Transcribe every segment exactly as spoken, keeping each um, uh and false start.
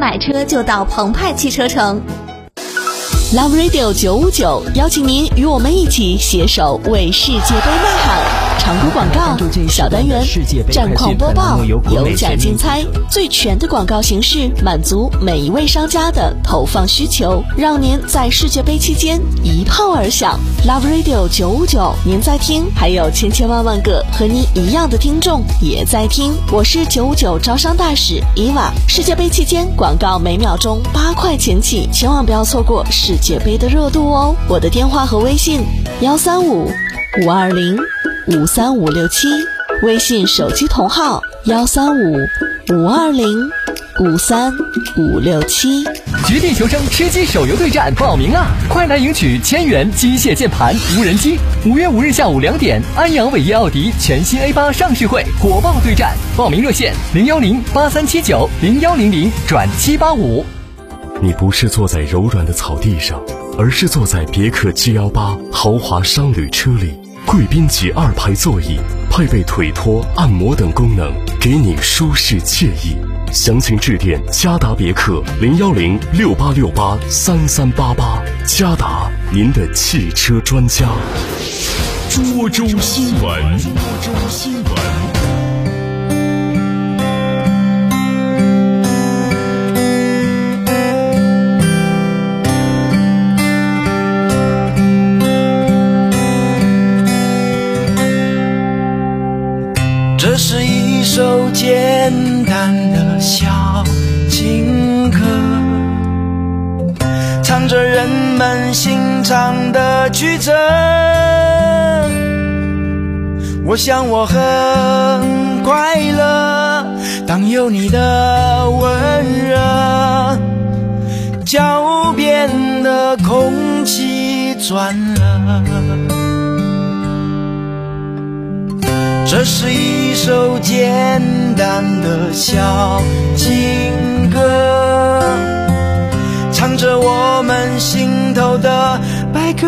买车就到澎湃汽车城。 Love Radio 九五九邀请您与我们一起携手为世界杯呐喊。长途广告、小单元、战况播报、有奖竞猜，最全的广告形式，满足每一位商家的投放需求，让您在世界杯期间一炮而响。Love Radio 九五九，您在听，还有千千万万个和您一样的听众也在听。我是九五九招商大使伊娃。世界杯期间广告每秒钟八块钱起，千万不要错过世界杯的热度哦。我的电话和微信幺三五五二零五三五六七，微信手机同号幺三五五二零五三五六七。 绝地求生吃鸡手游对战报名啦！快来赢取千元机械键盘无人机。五月五日下午两点，安阳伟业奥迪全新 A 八 上市会火爆对战，报名热线零幺零八三七九零幺零零转七八五。 你不是坐在柔软的草地上，而是坐在别克 G 一八 豪华商旅车里。贵宾级二排座椅，配备腿托、按摩等功能，给你舒适惬意。详情致电嘉达别克零幺零六八六八三三八八。嘉达，您的汽车专家。 涿州新闻，涿州新闻。 这是一首简单的小情歌，唱着人们心肠的曲折。我想我很快乐，当有你的温热，脚边的空气转了。这是一首简单的小情歌，唱着我们心头的白鸽。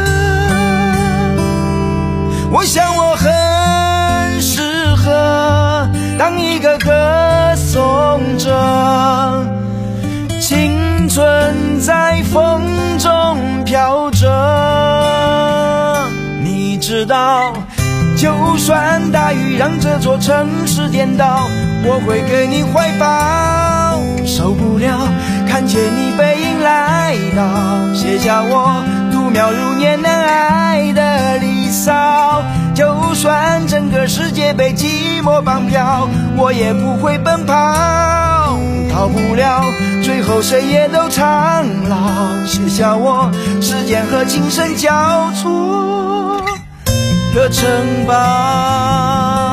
我想我很适合当一个歌颂者，青春在风中飘着。你知道，就算大雨让这座城市颠倒，我会给你怀抱。受不了看见你背影来到，写下我度秒如年难挨的离骚。就算整个世界被寂寞绑票，我也不会奔跑。逃不了最后谁也都长老，写下我时间和琴声交错的城堡。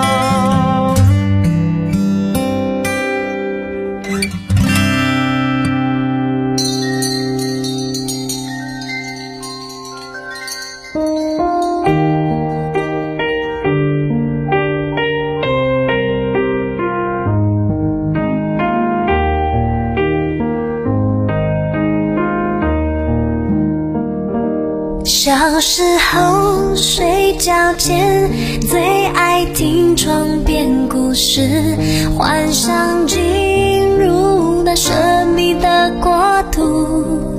小时候睡觉前最爱听床边故事，幻想进入那神秘的国度。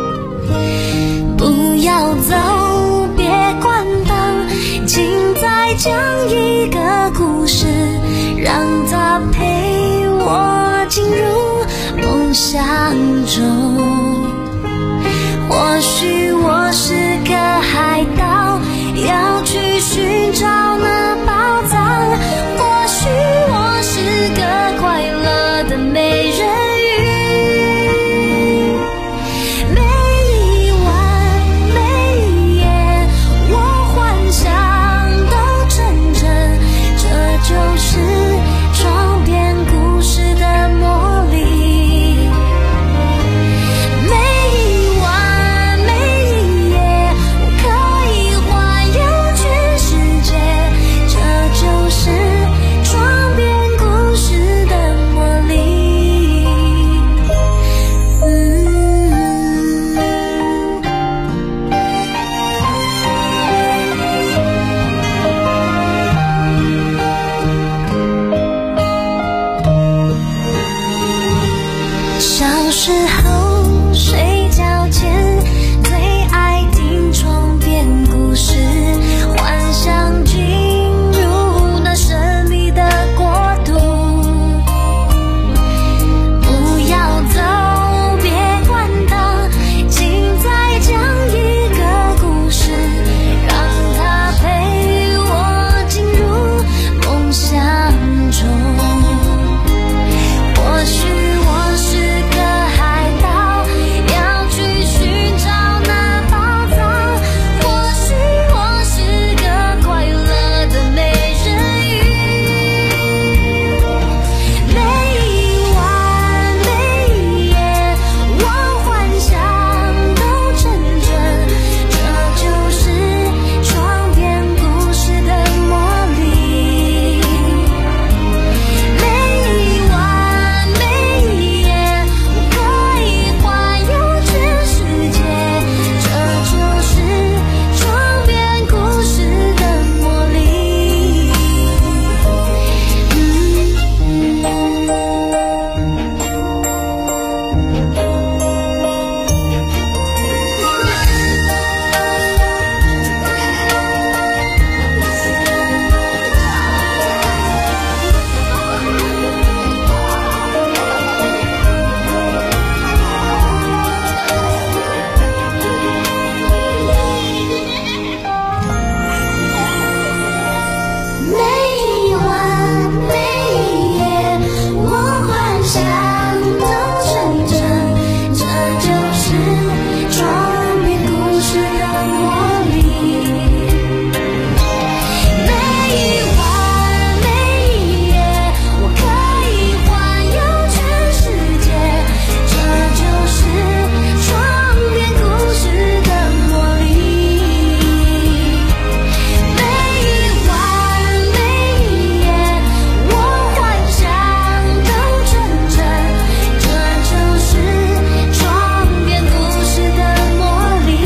不要走，别关灯，请再讲一个故事，让它陪我进入梦乡中。或许我是个海盗，要去寻找那宝藏。或许我是个快乐的美人鱼。每一晚每一夜，我幻想都成真，这就是床边故事的魔力。每一晚每一小时候睡觉前最爱听床边故事，幻想进入那神秘的国度。不要走，别关灯，请再讲一个故事，让它陪我进入梦想中。或许我是个海盗，要去寻找那宝藏。或许我是个快乐的美人鱼，每一晚每一夜，我幻想都成真。这就是床边故事的魔力。每一晚每一夜，我可以环游全世界。这就是床边故事的魔力。每一晚每一夜，我幻想都成真。这就是床边故事的魔力。每一晚每一夜，我可以环游全世界。这就是床边故事的魔力。每一晚每一夜，我幻想都成真。这就是床边故事的魔力。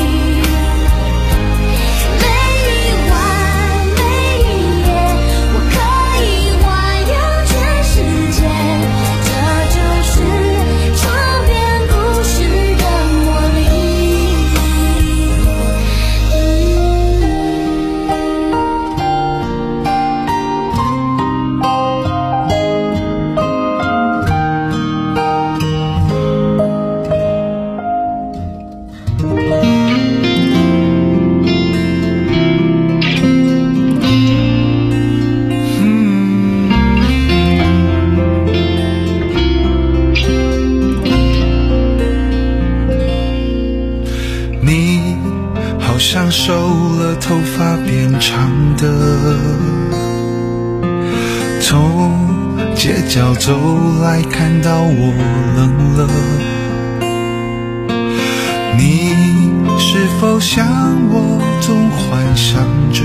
每一晚每一夜，我可以环游全世界。这就是床边故事的魔力。 你好像瘦了，头发变长的，从街角走来，看到我冷了。你是否像我，总幻想着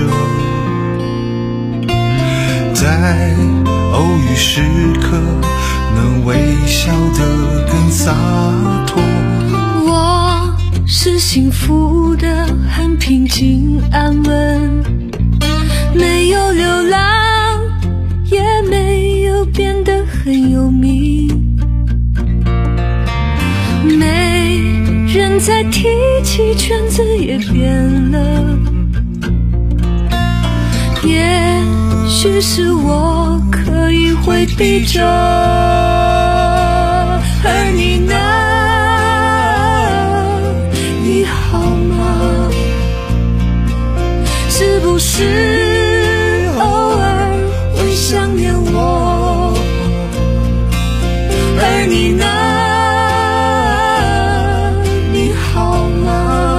在偶遇时刻能微笑得更洒脱。 我是幸福的，很平静安稳，没有流浪，也没有变得很有名。没人再提起，圈子也变了，也许是我刻意回避着。而你呢？你好吗？是不是偶尔会想念我？而你呢？你好吗？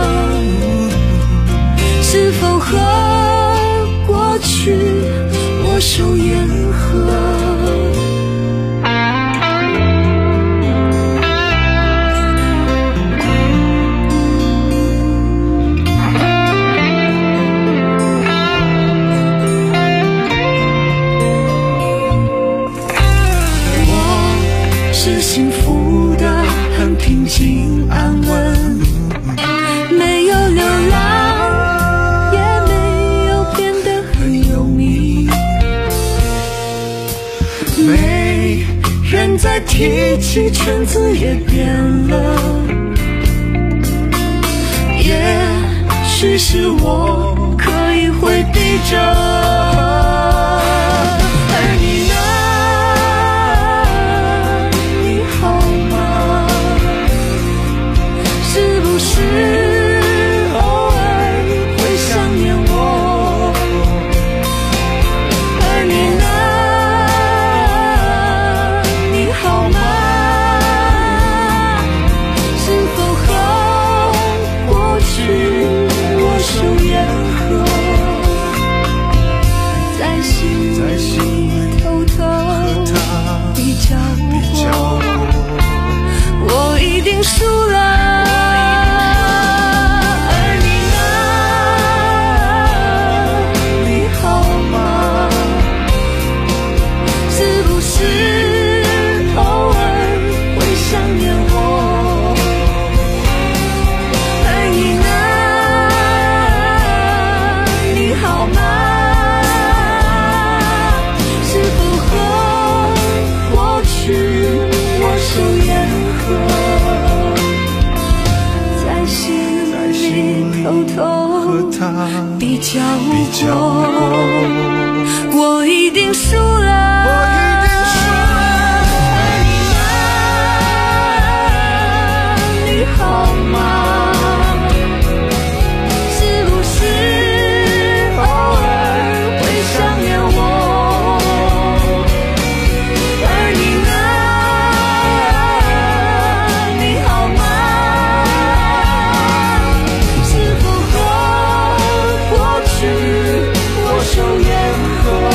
是否和过去握手言和？ 提起圈子也变了，也许是我可以回避着，而你呢？你好吗？是不是偶尔会想念我？而你呢？你好吗？是否和过去握手言和，在心里偷偷比较过，我一定输了。比较过，我一定输了。而你呢？你好吗？是不是偶尔会想念我？而你呢？你好吗？是否和过去握手言和？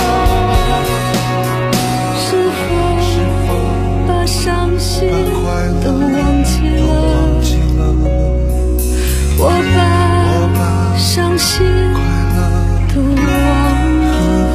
是否把伤心都忘记了？我把伤心都忘了。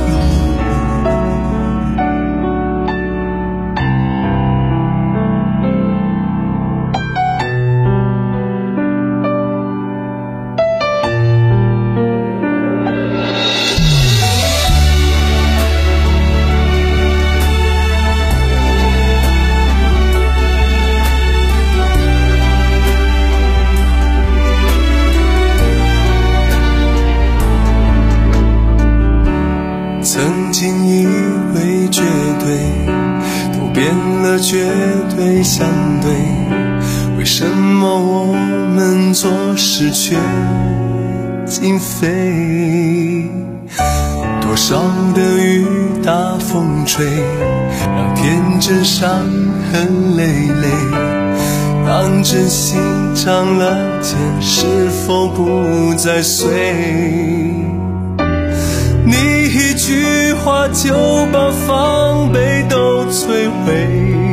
曾经以为绝对都变了，绝对相对，为什么我们做事却竟非？多少的雨打风吹，让天真伤痕累累，当真心长了茧，是否不再碎？你一句话就把防备都摧毁，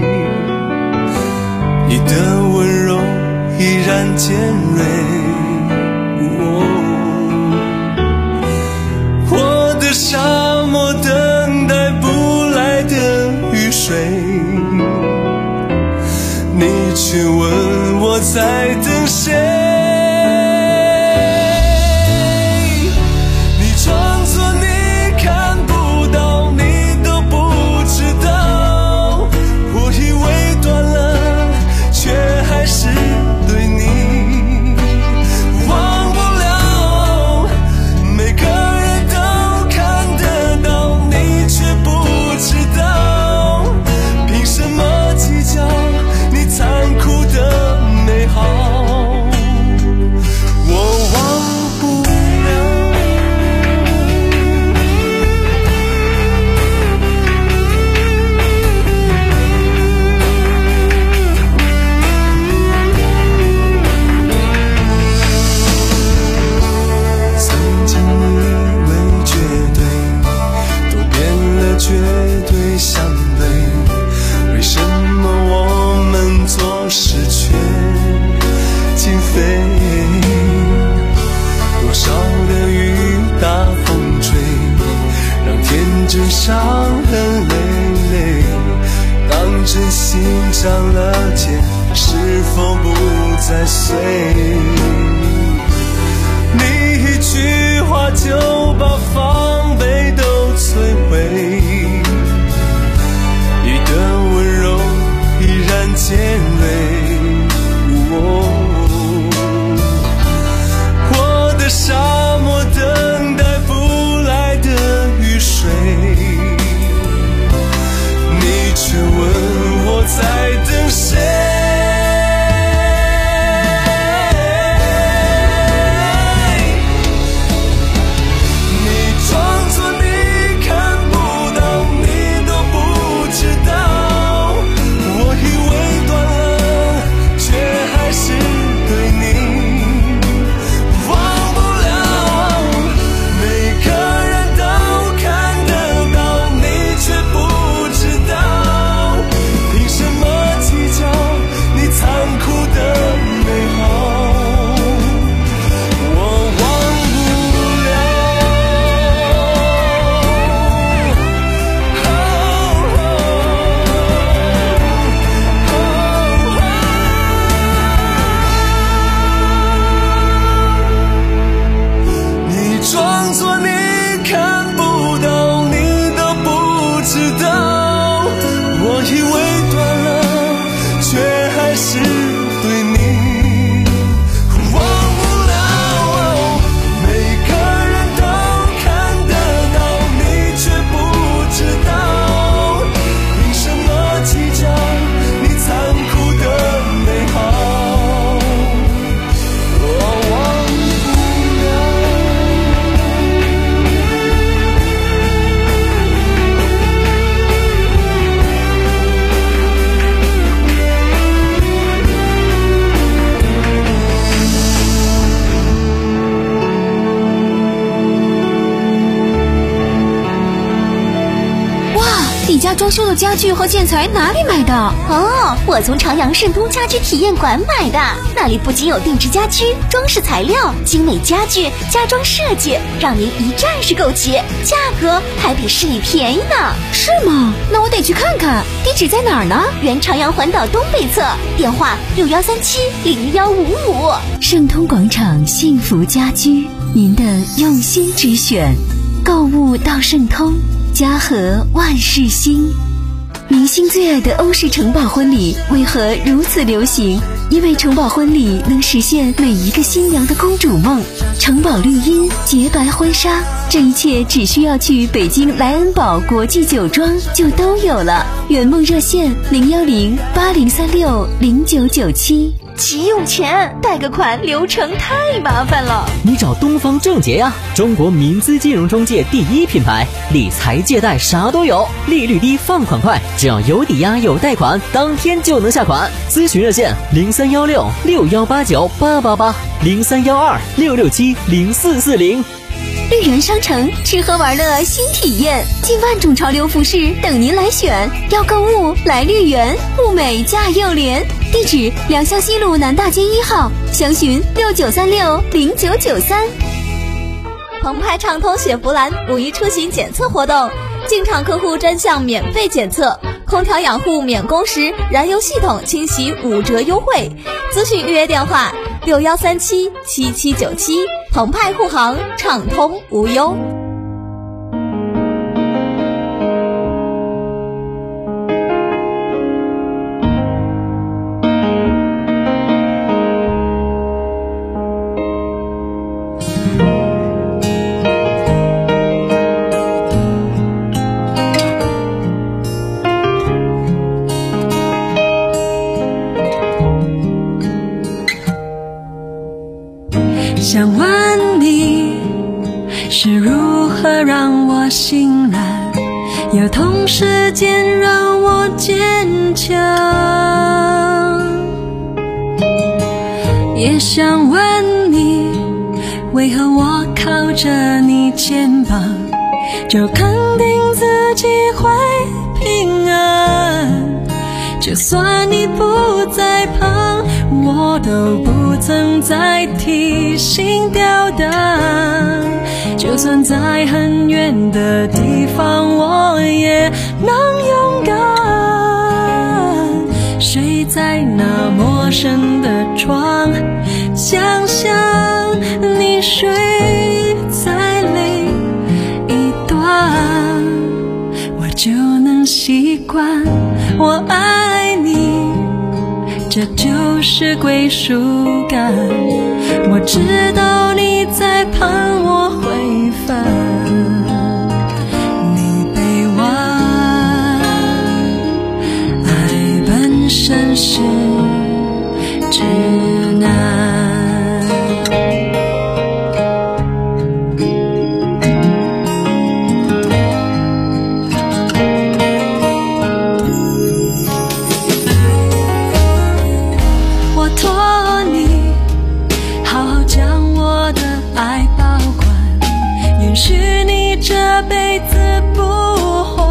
你的温柔依然尖锐，哦，我的沙漠等待不来的雨水，你却问我在等谁？伤痕累累，当真心长了茧，是否不再碎？你一句话就把防备都摧毁，你的温柔依家装修的家具和建材哪里买的？ 哦，我从朝阳盛通家居体验馆买的，那里不仅有定制家居、装饰材料、精美家具、家装设计，让您一站式购齐，价格还比市里便宜呢。 是吗？那我得去看看。地址在哪儿呢？ 原朝阳环岛东北侧，电话六幺三七零幺五五。 盛通广场幸福家居，您的用心之选。购物到盛通，家和万事兴。明星最爱的欧式城堡婚礼为何如此流行？因为城堡婚礼能实现每一个新娘的公主梦。城堡绿茵、洁白婚纱，这一切只需要去北京莱恩堡国际酒庄就都有了。圆梦热线零幺零八零三六零九九七。 急用钱，贷个款流程太麻烦了。 你找东方正洁呀，中国民资金融中介第一品牌，理财借贷啥都有，利率低，放款快，只要有抵押有贷款，当天就能下款。咨询热线零三幺六六幺八九八八八零三幺二六六七零四四零。 绿园商城吃喝玩乐新体验，近万种潮流服饰等您来选。要购物来绿园，物美价又廉。地址良乡西路南大街一号，详询六九三六零九九三。 澎湃畅通雪佛兰五一出行检测活动，进场客户专项免费检测，空调养护免工时，燃油系统清洗五折优惠。咨询预约电话六幺三七七七九七。澎湃护航，畅通无忧。 想问你是如何让我心软，又同时间让我坚强。也想问你，为何我靠着你肩膀就肯定自己会平安，就算你不在旁，我都不曾再提心吊胆。就算在很远的地方，我也能勇敢。睡在那陌生的床，想象你睡在另一端，我就能习惯。我爱你，这就是归属感。我知道你在盼我回返，你臂弯，爱本身是指南。许你这辈子不还，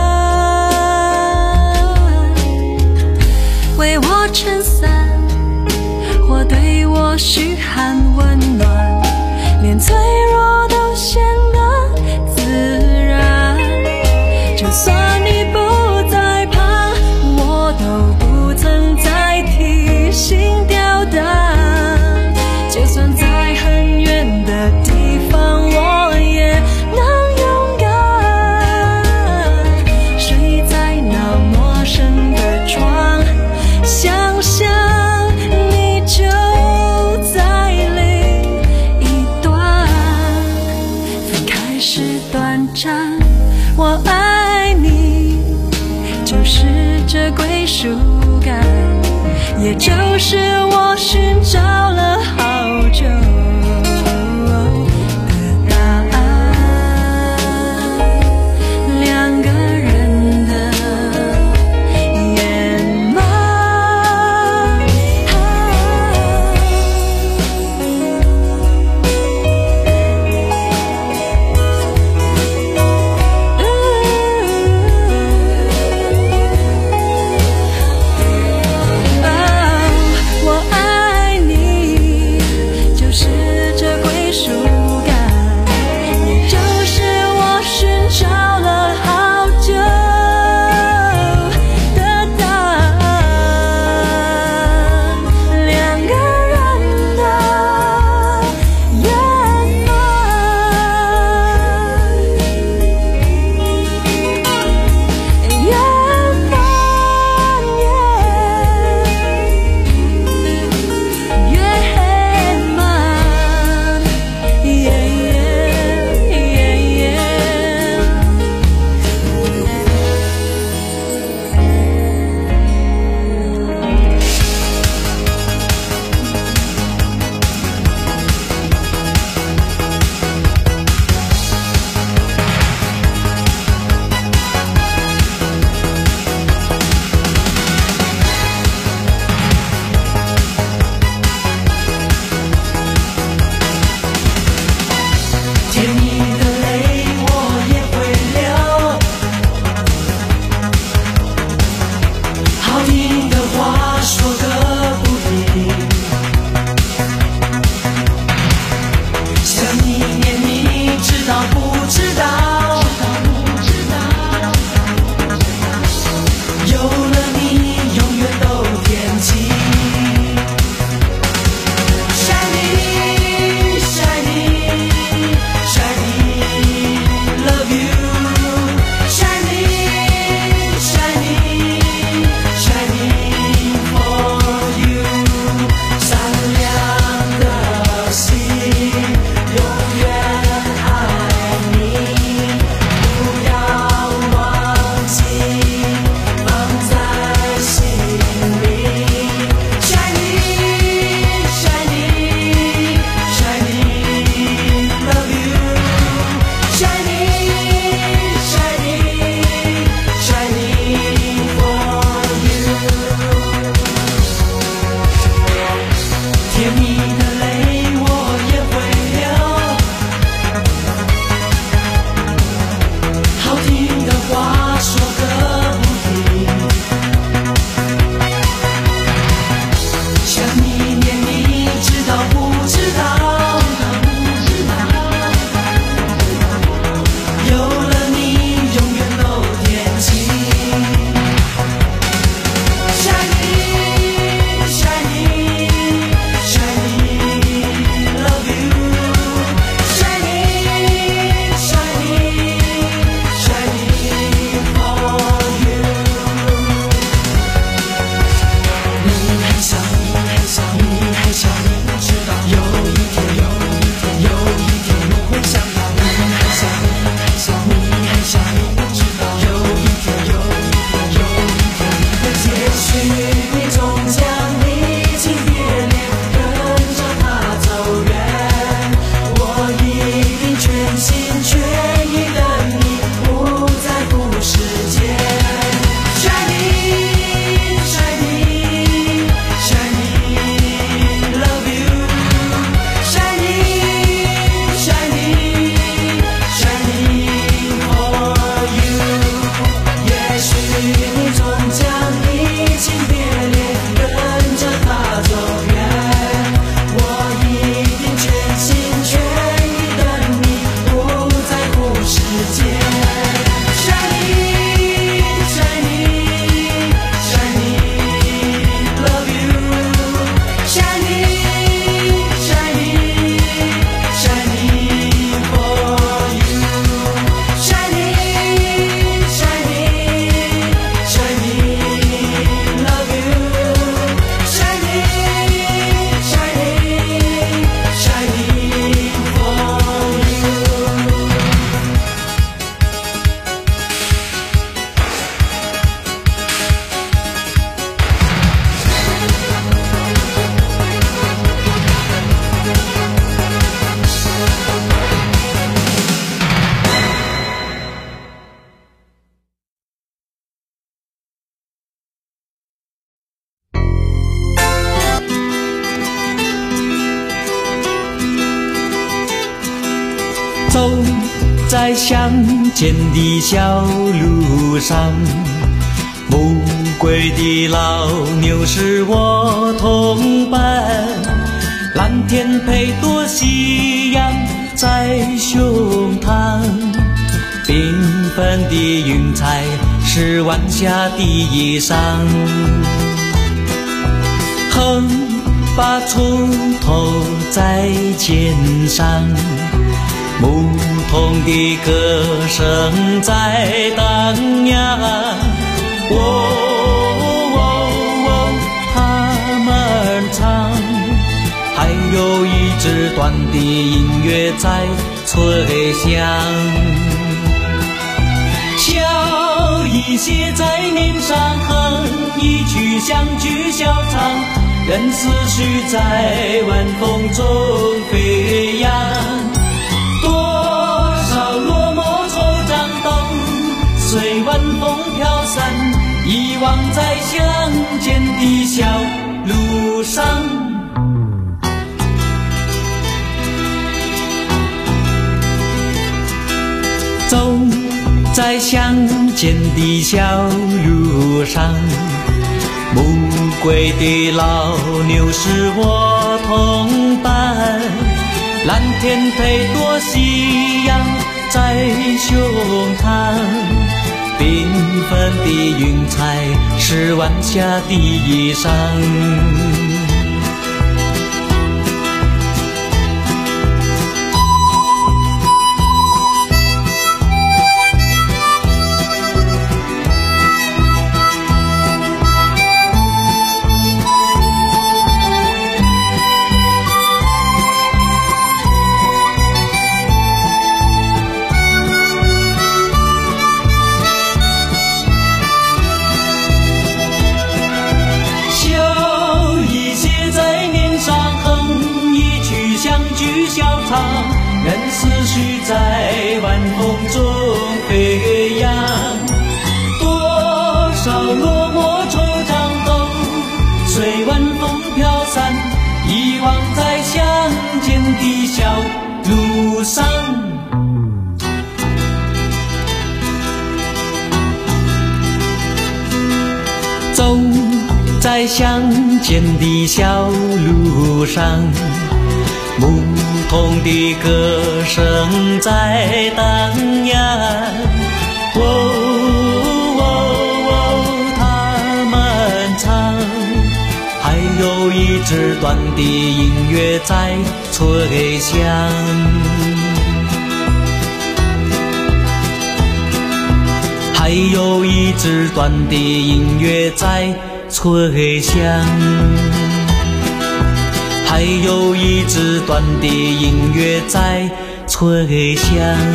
为我撑伞，或对我嘘寒问暖，连脆弱都显得自然。就算你不在旁，我都不曾再提心吊胆。就算在很远的地方，我也能勇敢。睡在那陌生的床，想象你就在另一端。分开时短暂，我爱你，就是这归属感，也就是我寻找了好久走在乡间的小路上，暮归的老牛是我同伴，蓝天配朵夕阳在胸膛，缤纷的云彩是晚霞的衣裳，横把锄头在肩上，牧童的歌声在荡漾，哦哦哦，他们唱，还有一支短的音乐在吹响，笑意写在脸上，哼一曲相聚笑唱，任思绪在晚风中飞扬，多少落寞惆怅都随晚风飘散，遗忘在乡间的小路上。走在乡间的小路上，暮归的老牛是我同伴，蓝天配朵夕阳在胸膛，缤纷的云彩是晚霞的衣裳，任思绪在晚风中飞扬，多少落寞惆怅都随晚风飘散，遗忘在乡间的小路上。走在乡间的小路上，牧童的歌声在荡漾，哦哦哦，他们唱，还有一支短的音乐在吹响，还有一支短的音乐在吹响，还有一支短的音乐在吹响。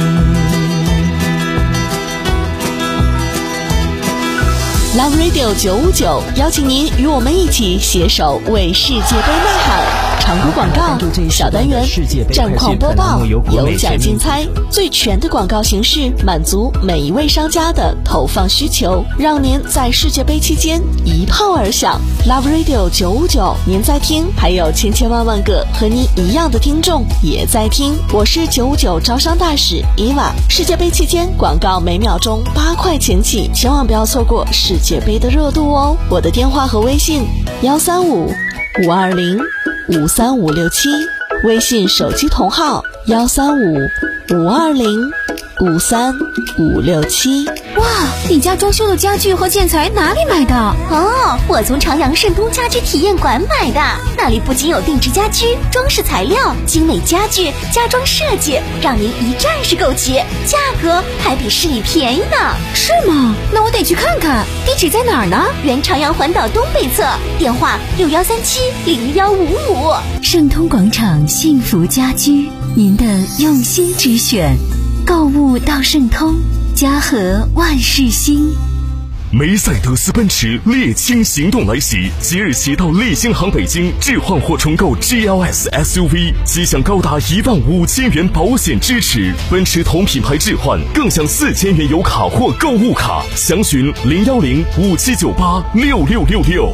Love Radio 九五九邀请您与我们一起携手为世界杯呐喊。长途广告小单元，战况播报，有奖竞猜，最全的广告形式，满足每一位商家的投放需求，让您在世界杯期间一炮而响。Love Radio 九五九，您在听，还有千千万万个和您一样的听众也在听。我是九五九招商大使伊娃。世界杯期间广告每秒钟八块钱起，千万不要错过世界杯的热度哦。我的电话和微信幺三五五二零五三五六七，微信手机同号幺三五五二零五三五六七。 哇，你家装修的家具和建材哪里买的？ 哦，我从长阳盛通家居体验馆买的，那里不仅有定制家居、装饰材料、精美家具、家装设计，让您一站式购齐，价格还比市里便宜呢。 是吗？那我得去看看。地址在哪儿呢？ 原长阳环岛东北侧，电话六幺三七零幺五五。 盛通广场幸福家居，您的用心之选。购物到盛通，家和万事兴。 梅赛德斯奔驰猎青行动来袭，即日起到利星行北京置换或重购 G L S S U V， 即享高达一万五千元保险支持。奔驰同品牌置换更享四千元油卡或购物卡，详询零幺零五七九八六六六六。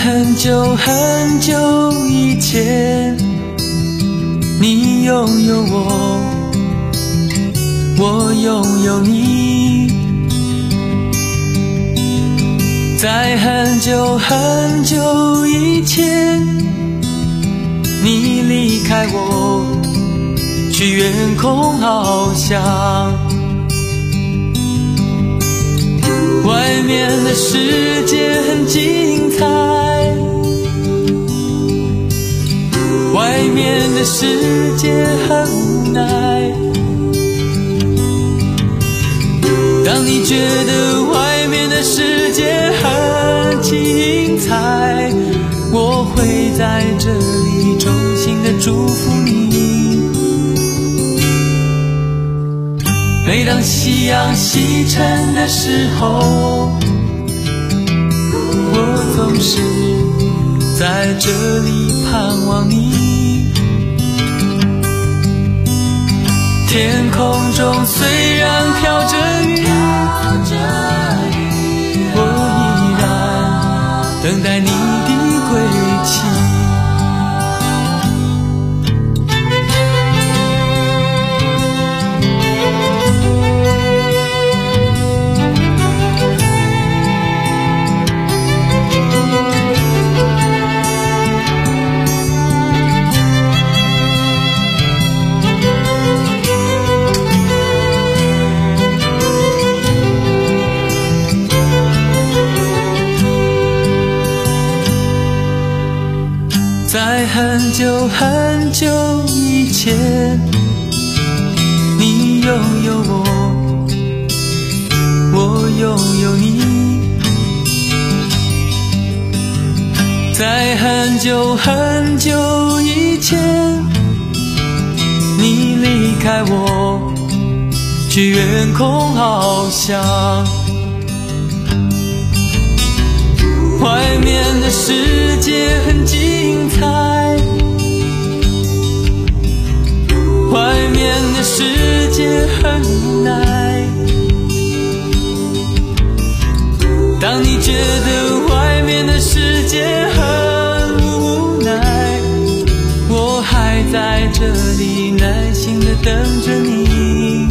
很久很久以前，你拥有我，我拥有你。在很久很久以前，你离开我，去远空翱翔。外面的世界很精彩，外面的世界很无奈。当你觉得外面的世界很精彩，我会在这里衷心的祝福你。每当夕阳西沉的时候，我总是在这里盼望你。天空中虽然飘着雨，我依然等待你的归期。在很久很久以前，你拥有我，我拥有你。在很久很久以前，你离开我，去远空翱翔。外面的世界很精彩，外面的世界很无奈。当你觉得外面的世界很无奈，我还在这里耐心地等着你。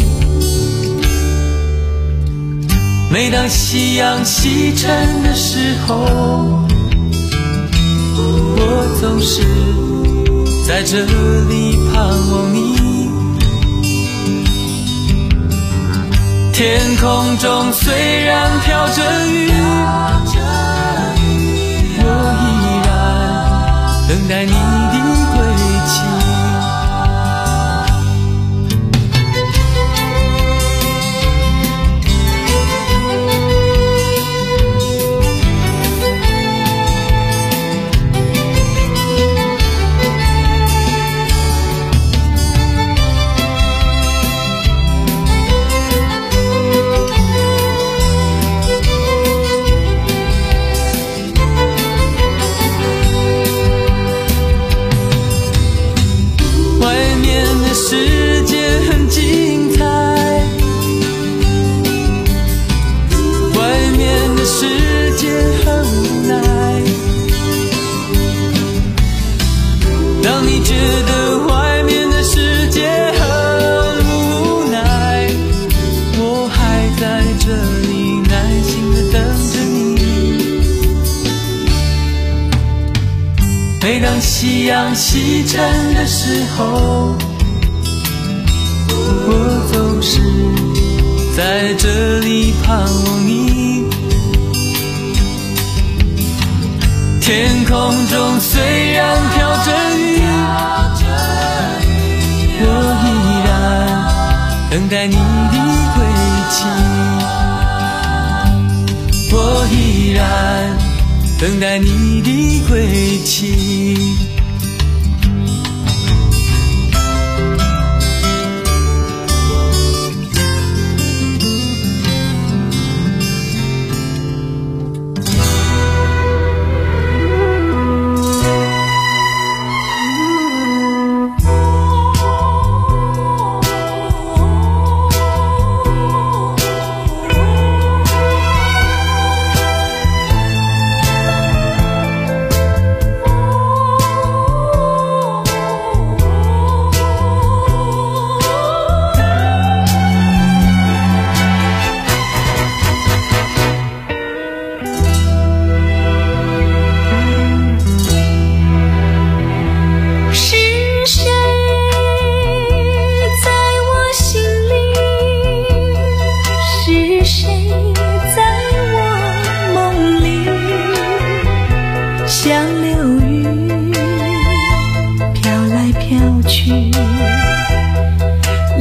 每当夕阳西沉的时候，我总是在这里盼望你。天空中虽然飘着雨，我依然等待你的归期。世界很精彩，外面的世界很无奈。当你觉得外面的世界很无奈，我还在这里耐心地等着你。每当夕阳西沉的时候，我总是在这里盼望你。天空中虽然飘着雨，我依然等待你的归期。我依然等待你的归期。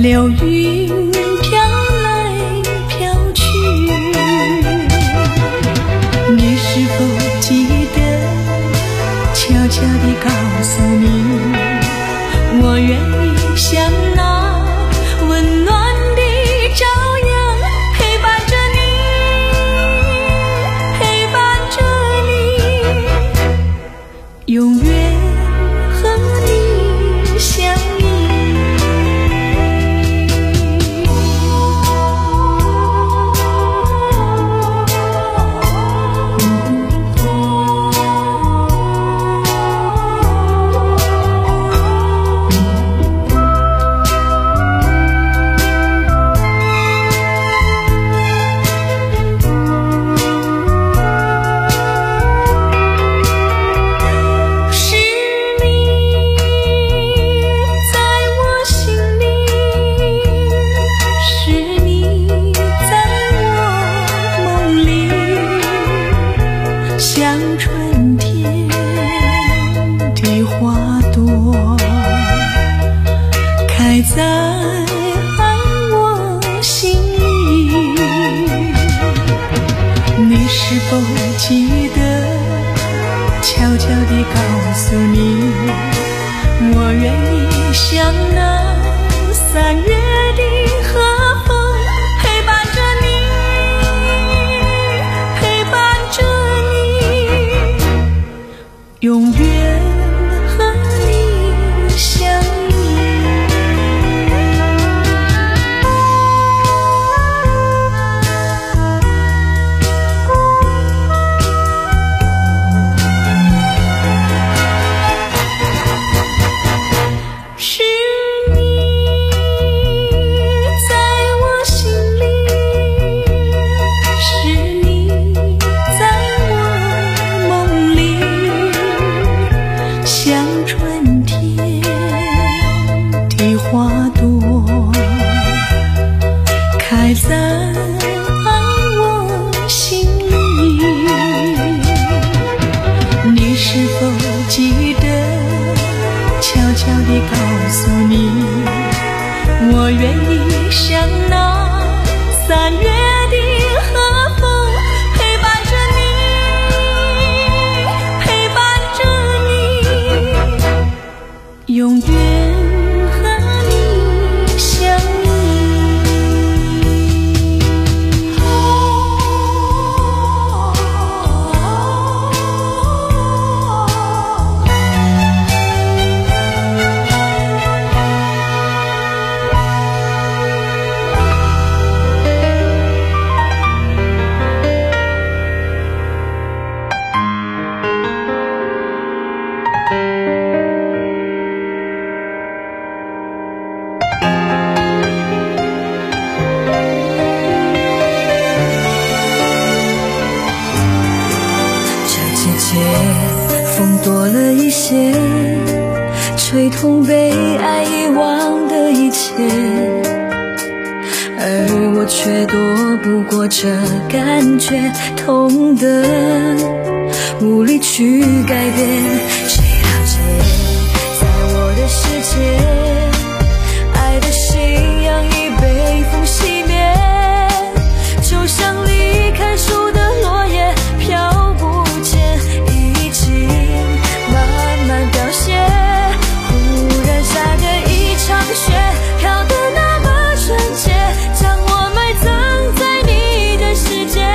流云飘来飘去，你是否记得悄悄地告诉你，我愿意像那温暖的朝阳陪伴着你，陪伴着你，永远和你相依。 风多了一些，吹痛被爱遗忘的一切，而我却躲不过这感觉，痛得无力去改变。谁了解，在我的世界，爱的信仰已被风熄灭，就像离开树的落叶飘不见，已经慢慢凋谢。忽然下的一场雪，飘得那么纯洁，将我埋葬在你的世界，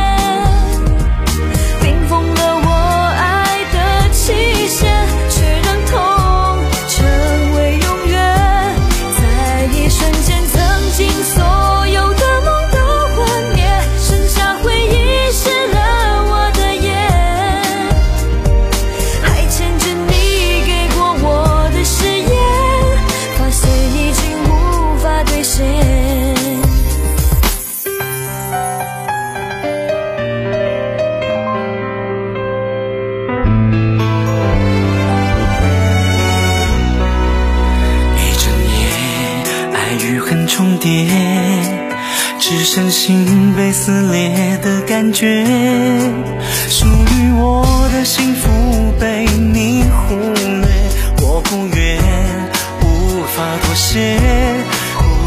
冰封了我爱的期限，却让痛成为永远。在一瞬间，曾经所有的梦都幻灭，剩下回忆湿了我的眼，还牵着你给过我的誓言，发现已经无法兑现。 重叠，只剩心被撕裂的感觉，属于我的幸福被你忽略，我不愿无法妥协，无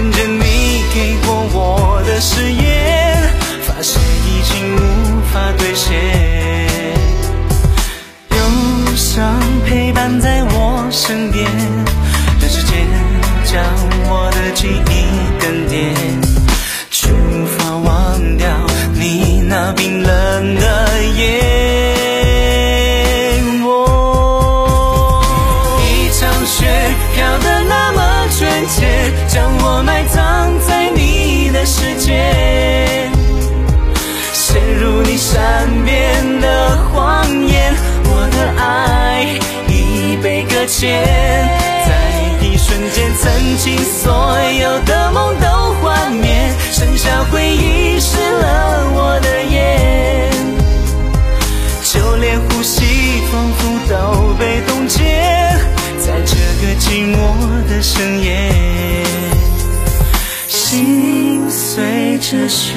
念着你给过我的誓言，发现已经无法兑现。忧伤陪伴在我身边，人世间将我的记忆更迭，却无法忘掉你那冰冷的眼。飘得那么纯洁，将我埋葬在你的世界，陷入你善变的谎言，我的爱已被搁浅，在一瞬间曾经所有的梦都幻灭，剩下回忆湿了我的眼，就连呼吸仿佛都被冻结，在这个寂寞的深夜，心随着雪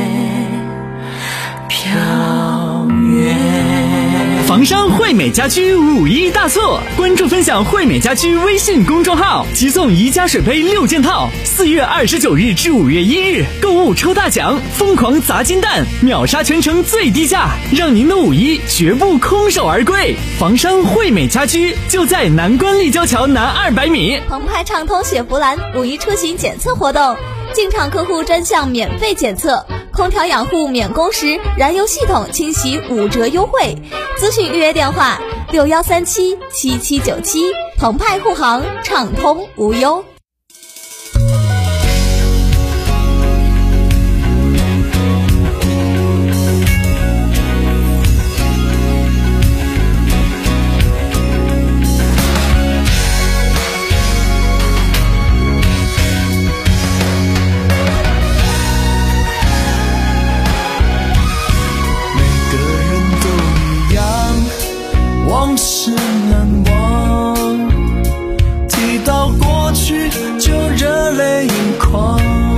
飘远。 房商惠美家居五一大促，关注分享惠美家居微信公众号，即送宜家水杯六件套。四月二十九日至五月一日，购物抽大奖，疯狂砸金蛋，秒杀全城最低价，让您的五一绝不空手而归。房商惠美家居就在南关立交桥南二百米。 澎湃畅通雪佛兰五一出行检测活动，进场客户专项免费检测，空调养护免工时，燃油系统清洗五折优惠。咨询预约电话六幺三七七七九七，澎湃护航，畅通无忧。 往事难忘，提到过去就热泪盈眶，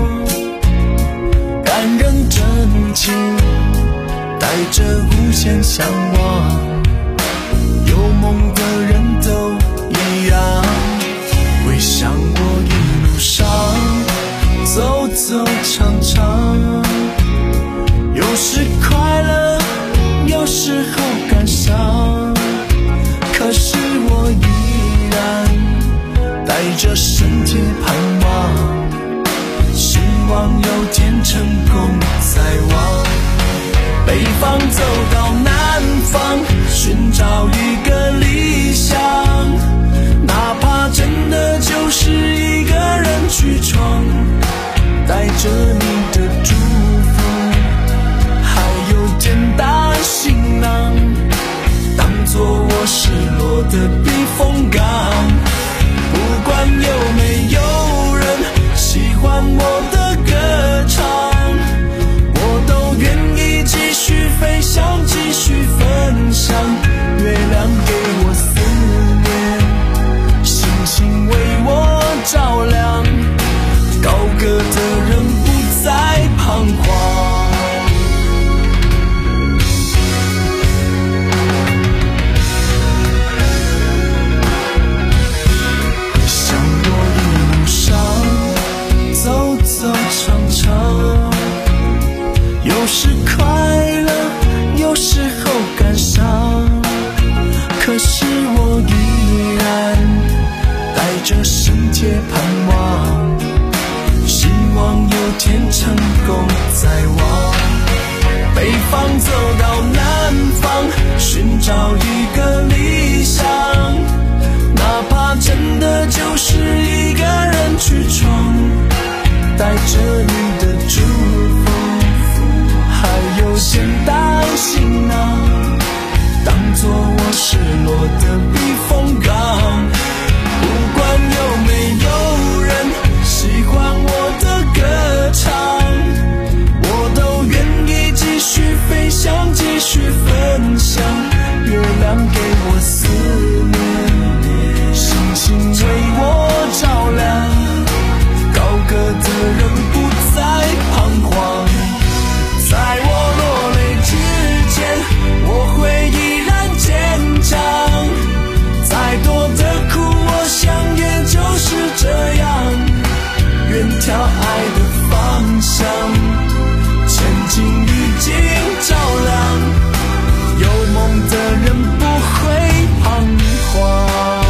感人真情带着无限向往，有梦的人都一样，回想我一路上走走唱唱，有时快乐有时候感伤，可是我依然带着深切盼望，希望有天成功再往北方走到南方，寻找一个理想，哪怕真的就是一个人去闯，带着你的祝福，还有简单行囊，当作我失落的避风港，不管有没有人喜欢我的歌唱，我都愿意继续飞翔，继续分享，月亮给我思念，星星为我照亮，高歌的人不再彷徨。有时快乐有时候感伤，可是我依然带着深切盼望，希望有天成功再往北方走到南方，寻找一个理想，哪怕真的就是一个人去闯，带着你的祝福，还有简单行囊，当作我失落的避风港，不管有没有人喜欢我的歌唱，我都愿意继续飞翔，继续分享，月亮给我思念，星星为我照亮，高歌的人不再彷徨，在我落泪之前，我会依然坚强， 爱的方向，前进已经照亮，有梦的人不会彷徨。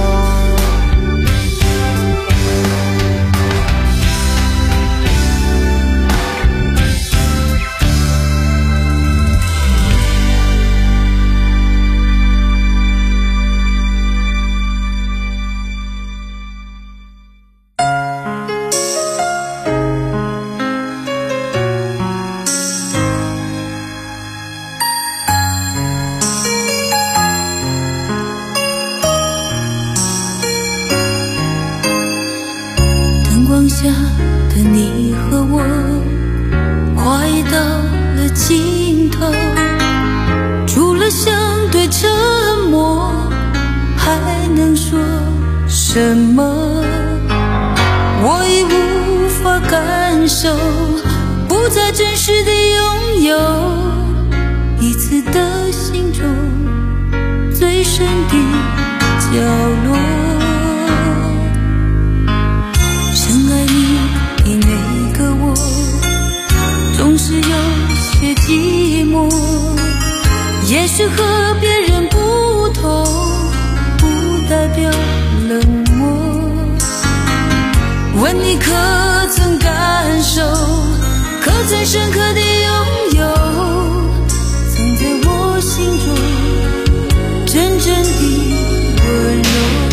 下的你和我快到了尽头，除了相对沉默还能说什么？我已无法感受不再真实的拥有，彼此的心中最深的角落。总是有些寂寞，也许和别人不同，不代表冷漠。问你可曾感受，可曾深刻的拥有，曾在我心中真正的温柔。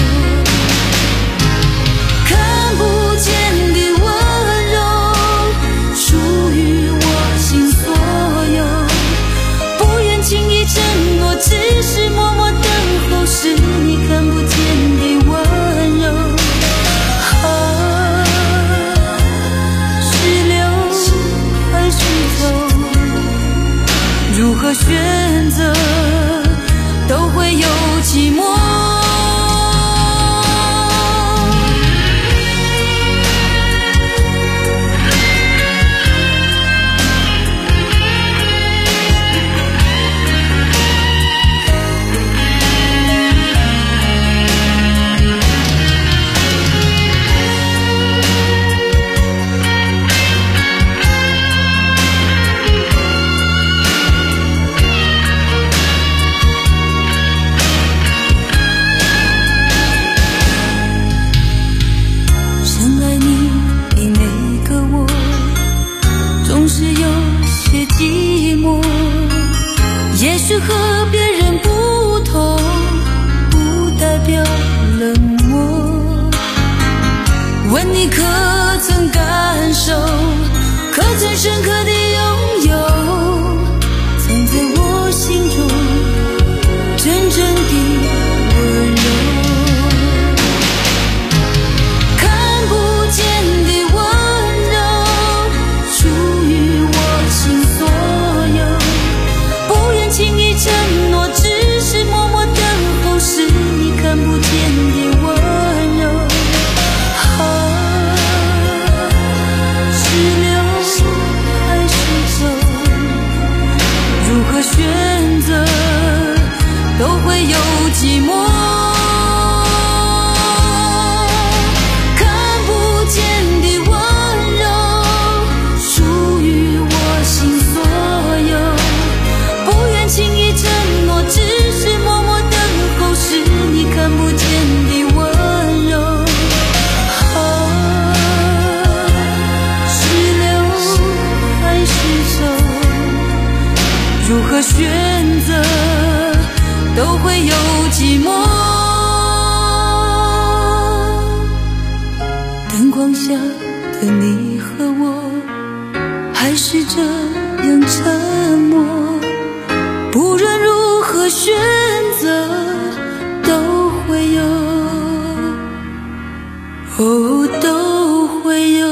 看不见的温柔属于我心所有，不愿轻易承诺，只是默默等候，是你看不见的温柔。啊，是留还是走，如何选择都会有寂寞。也许和别人不同，不代表冷漠。问你可曾感受，可曾深刻的拥有，曾在我心中真正的温柔。看不见的温柔属于我心所有，不愿轻易承诺，只是默默等候，是你看不见的温柔。啊，是留还是走，如何选择都会有寂寞。看不见的温柔属于我心所有，不愿轻易承诺，只是默默等候，是你看不见的温柔。啊，是留还是走，如何选择都会有寂寞。灯光下的你和我还是这样沉默，不论如何选择都会有，哦，都会有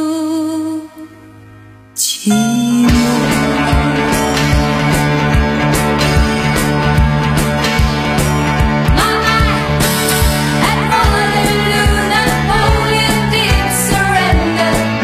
寂寞。 Napoleon did surrender.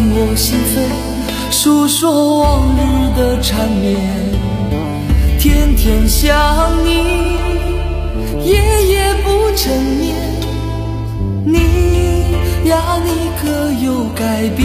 我心扉，诉说往日的缠绵。天天想你，夜夜不成眠。你呀，你可有改变？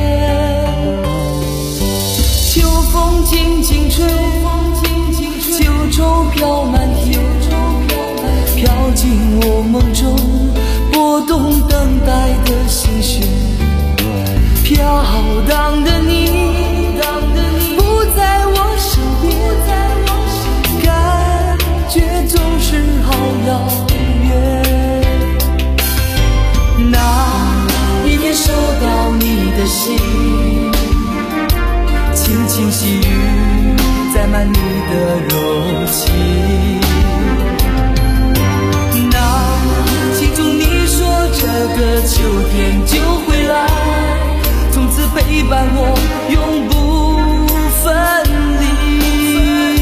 秋风轻轻吹，秋愁飘满天，飘进我梦中，拨动等待的心弦。飘荡的你不在我身边，感觉总是好遥远。那一天收到你的信，轻轻细雨载满你的柔情。那心中你说这个秋天就会来，从此陪伴我永不分离。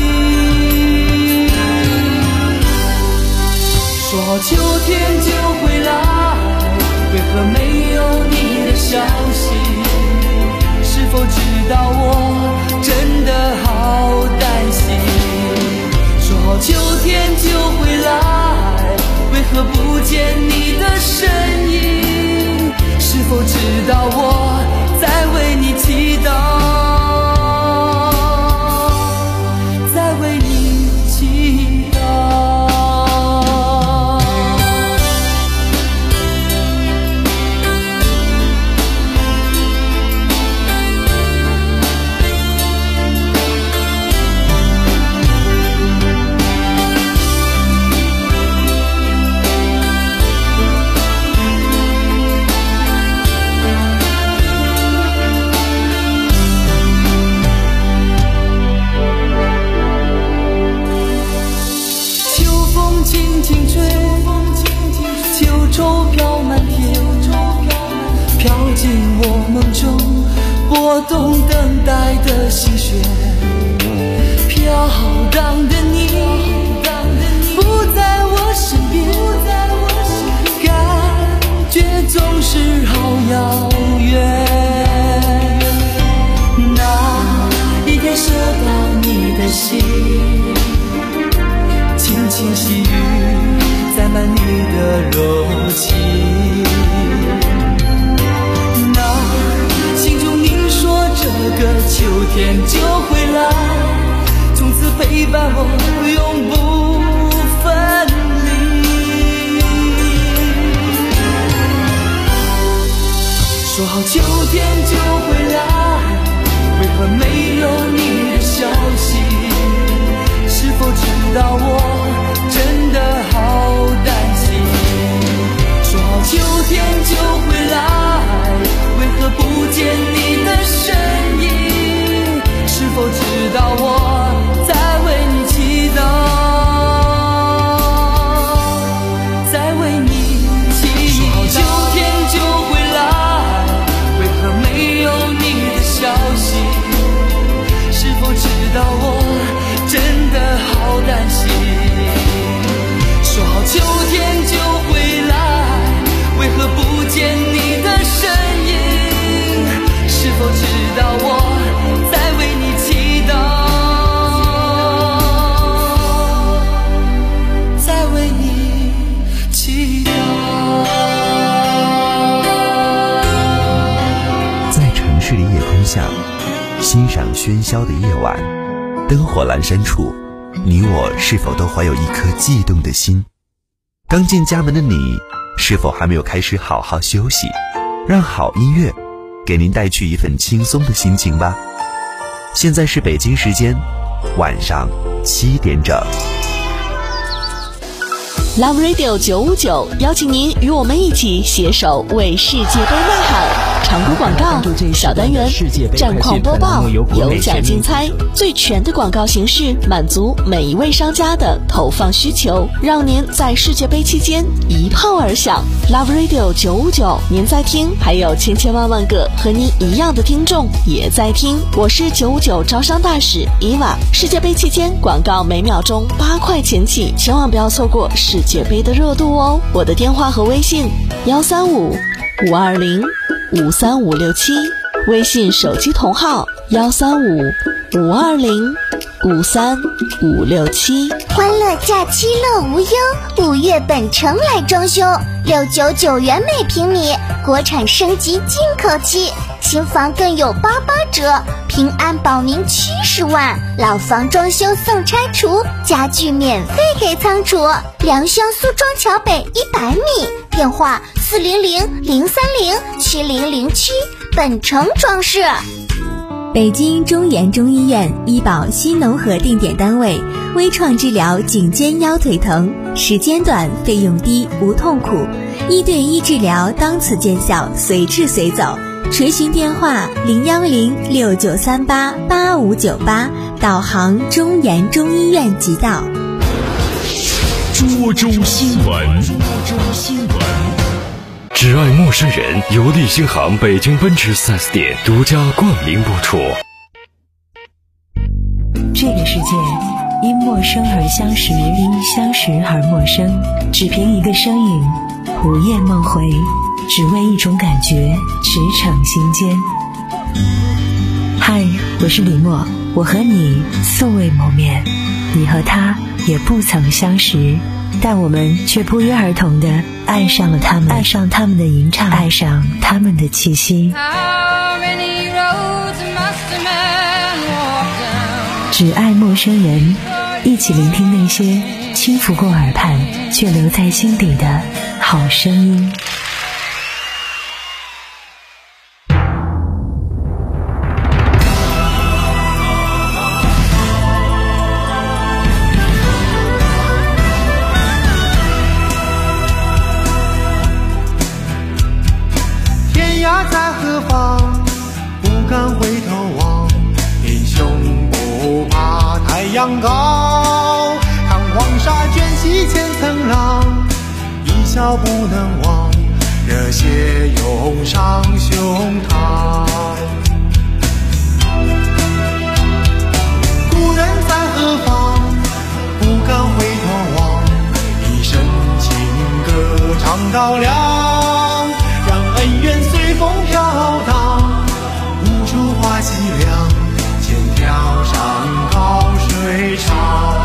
说好秋天就会来，为何没有你的消息？是否知道我真的好担心？说好秋天就会来，为何不见你的身影？是否知道我在为你祈祷，在为你祈祷。拨动等待的心弦，飘荡的你不在我身边，感觉总是好遥远。那一天收到你的信，轻轻细雨载满你的柔情。这个秋天就会来，从此陪伴我永不分离。说好秋天就会来，为何没有你的消息？是否知道我真的好担心？说好秋天就会来，为何不见你的身影？是否知道我在为你祈祷，在为你祈祷。说好秋天就会来，为何没有你的消息？是否知道我真的好担心？说好秋天就会来，为何不见你的身影？是否知道我在为你祈祷，在为你祈祷。 在城市的夜空下，欣赏喧嚣的夜晚，灯火阑珊处，你我是否都怀有一颗悸动的心？刚进家门的你，是否还没有开始好好休息？让好音乐给您带去一份轻松的心情吧。现在是北京时间晚上七点整。 Love Radio 九五九邀请您与我们一起携手为世界杯呐喊。长途广告、小单元、战况播报、有奖竞猜，最全的广告形式，满足每一位商家的投放需求，让您在世界杯期间一炮而响。Love Radio 九五九，您在听，还有千千万万个和您一样的听众也在听。我是九五九招商大使伊娃。世界杯期间广告每秒钟八块钱起，千万不要错过世界杯的热度哦。我的电话和微信：幺三五五二零五三五六七微信手机同号幺三五五二零五三五六七。 欢乐假期乐无忧，五月本城来装修，六九九元每平米，国产升级进口漆，新房更有八八折，平安保您七十万，老房装修送拆除，家具免费给仓储。良乡苏庄桥北一百米，电话四零零零三零七零零七，本城装饰。 北京中研中医院医保新农合定点单位，微创治疗颈肩腰腿疼，时间短，费用低，无痛苦，一对一治疗当此见效，随治随走。垂询电话零幺零六九三八八五九八，导航中研中医院即到。 涿州新闻，涿州新闻。 只爱陌生人由利星行北京奔驰 四 S 店独家冠名播出。 这个世界因陌生而相识，因相识而陌生，只凭一个身影，午夜梦回，只为一种感觉，驰骋心间。嗨，我是李默，我和你素未谋面，你和他也不曾相识，但我们却不约而同地爱上了他们，爱上他们的吟唱，爱上他们的气息。只爱陌生人，一起聆听那些轻拂过耳畔却留在心底的好声音。 在何方，不敢回头望，英雄不怕太阳高，看黄沙卷起千层浪，一笑不能忘，热血涌上胸膛。故人在何方，不敢回头望，一生情歌唱到亮，让恩怨随风飘荡，无处话凄凉，千条上高水长，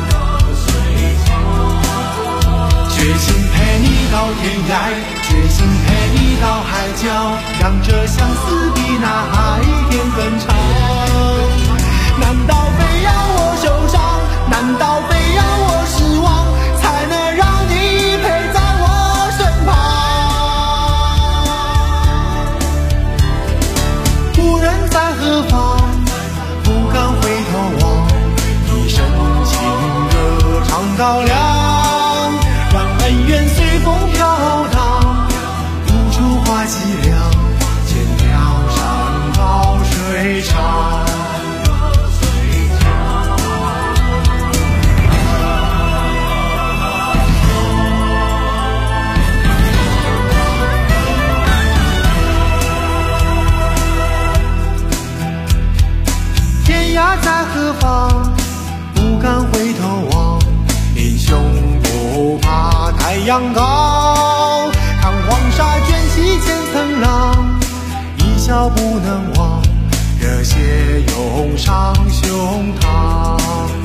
决心陪你到天涯，决心陪你到海角，让这相思比那海天更长。难道非要我受伤，难道非要我失望，才能让你陪在我身旁？故人在何方，不敢回头望，一生情歌唱到亮，让恩怨随风飘荡，无处话凄凉，千条上高水长。在何方，不敢回头望，英雄不怕太阳高，看黄沙卷起千层浪，一笑不能忘，热血涌上胸膛。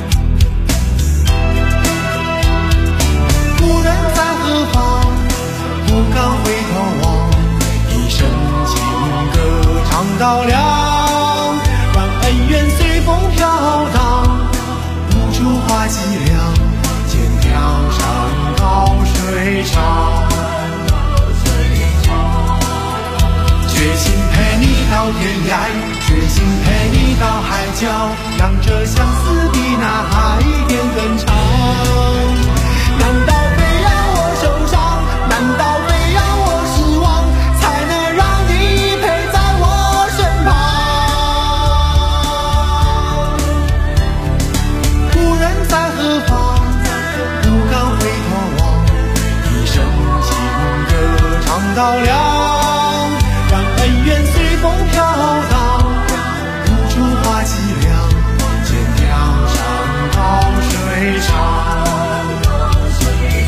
故人在何方，不敢回头望，一生情歌唱到亮，让恩怨随风飘荡，无处话凄凉，千条上高水长。决心陪你到天涯，决心陪你到海角，让这相思比那海天更长。难道非让我受伤，难道非让我失望，才能让你陪在我身旁？故人在何方，不敢回头望，一生情歌唱到亮，让恩怨随风飘荡，无处话凄凉，千条上高水长。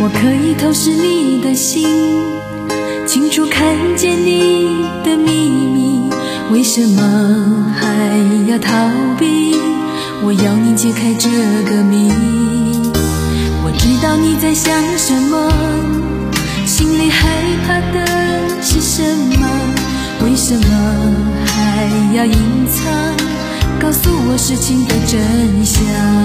我可以透视你的心，清楚看见你的秘密，为什么还要逃避？我要你解开这个谜。我知道你在想什么，心里害怕的是什么？为什么还要隐藏？告诉我事情的真相。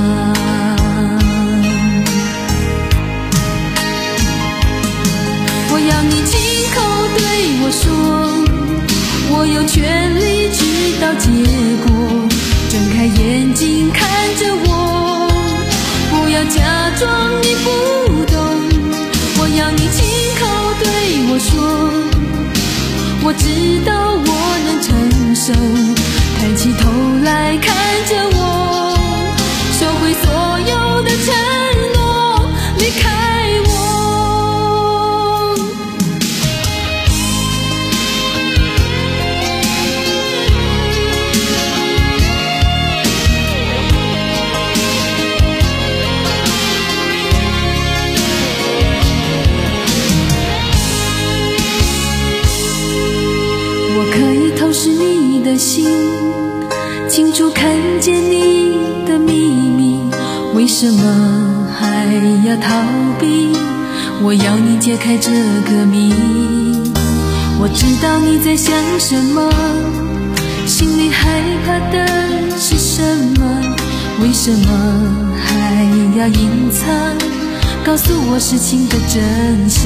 我要你亲口对我说，我有权利知道结果。睁开眼睛看着我，不要假装你不懂。我要你亲口对我说，我知道我能承受。抬起头来看着我，收回所有的承诺，离开我。我可以透视你的心，清楚看见你的秘密，为什么还要逃避？我要你解开这个谜。我知道你在想什么，心里害怕的是什么？为什么还要隐藏？告诉我事情的真相。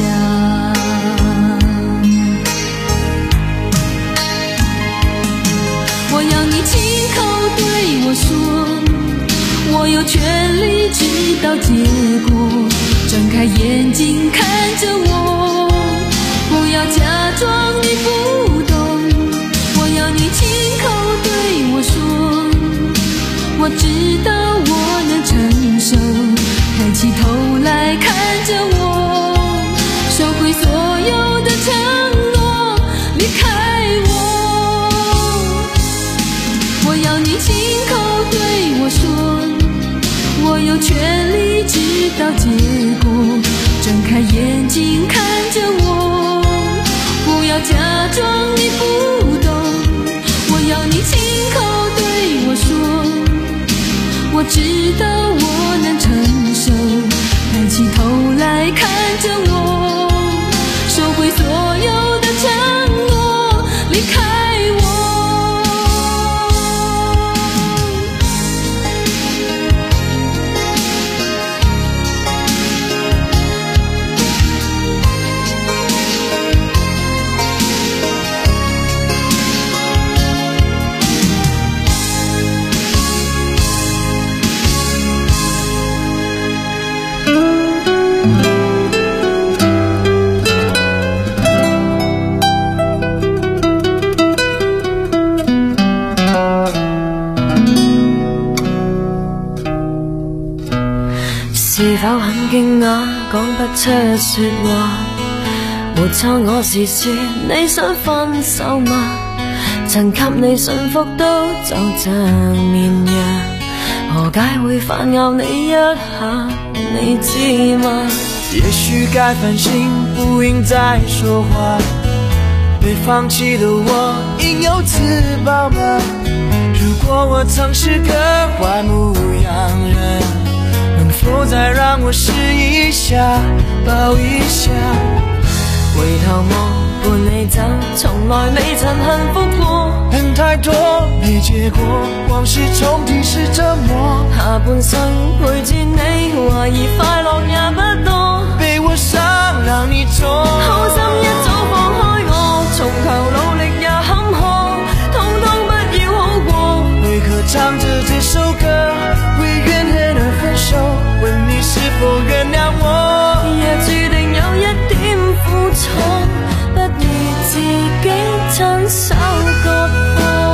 我要你亲口对我说，我有权利知道结果。睁开眼睛看着我，不要假装你不懂。我要你亲口对我说，我知道我能承受。抬起头来看着我，收回所有的承诺，离开我。我要你亲口对我说，我有权利知道结果。睁开眼睛看着我，不要假装你不懂。我要你亲口对我说，我知道我能承受。抬起头来看着我，收回所有的承诺，离开我。 是否很驚訝，講不出說話？沒錯，我是說你想分手嗎？曾給你信服都就像綿羊，何解會反咬你一下？你知嗎？ 也許該反省，不應再說話。被放棄的我，應有自保嗎？如果我曾是個壞牧羊人，能否再讓我試一下，抱一下？ 回頭望伴你走，從來未曾幸福過。 恨太多沒結果，往事重提是折磨。 下半生陪住你，懷疑快樂也不多。 被我傷讓你痛， 好心一早放開我，從頭努力也坎坷，通通不要好過。 為何唱着這首歌為怨恨而分手？問你是否原諒我？ 也注定有一點苦楚，不如自己親手割破。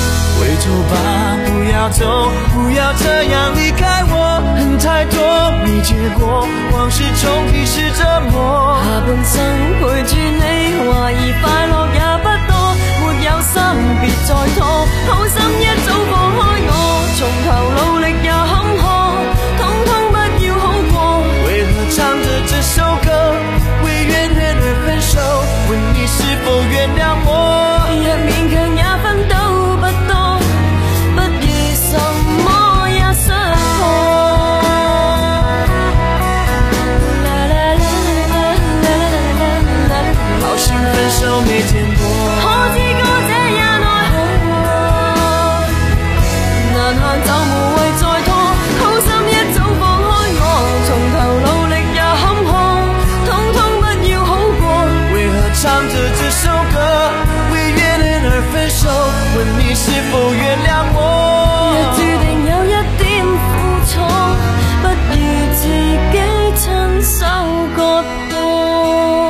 回頭吧，不要走，不要這樣離開我。恨太多。 未結果，往事重提是折磨。 下半生陪住你，懷疑快樂也不多，沒有心別再拖，好心一早放開我，從頭努力也坎坷，通通不要好過。 為何唱着這首歌，為怨恨而分手？問你是否原諒我？ 若勉強也奮鬥不多，不如什麼也失破。 好心分手沒見過， 可知歌者也奈何，難行就無謂再拖，好心一早放開我，從頭努力也坎坷，通通不要好過。 為何唱着這首歌，為怨恨而分手？問你是否原諒我？ 若注定有一點苦楚，不如自己親手割破。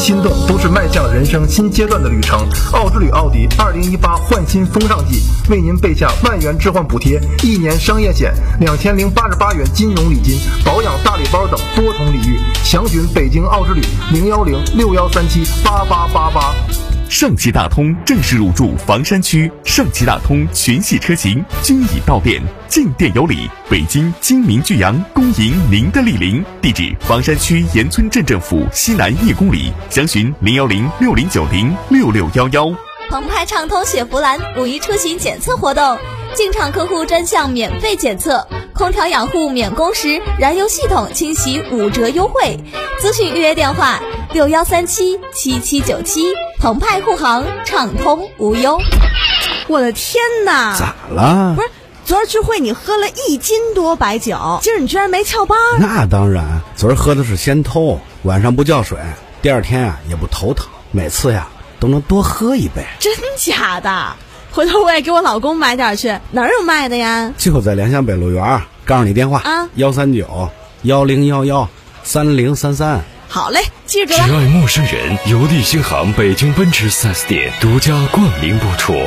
心动都是迈向人生新阶段的旅程。奥之旅奥迪二零一八换新风尚季为您备下万元置换补贴、一年商业险、两千零八十八元金融礼金、保养大礼包等多重礼遇。详询北京奥之旅零幺零六幺三七八八八八。 上汽大通正式入驻房山区，上汽大通全系车型均已到店，进店有礼。北京金明巨阳恭迎您的莅临，地址房山区延村镇政府西南一公里，详询零幺零六零九零六六幺幺。 澎湃畅通雪佛兰五一出行检测活动，进场客户专项免费检测，空调养护免工时，燃油系统清洗五折优惠。咨询预约电话六幺三七七七九七。澎湃护航，畅通无忧。 我的天哪！ 咋了？ 不是，昨儿聚会你喝了一斤多白酒，今儿你居然没翘班？ 那当然，昨儿喝的是仙偷，晚上不叫水，第二天啊也不头疼，每次呀都能多喝一杯。 真假的？回头我也给我老公买点去，哪儿有卖的呀？ 就在联想北路园，告诉你电话啊，幺三九幺零幺幺三零三三。 好嘞，记住了。 只爱陌生人，由利星航北京奔驰 四 S 店独家冠名播出。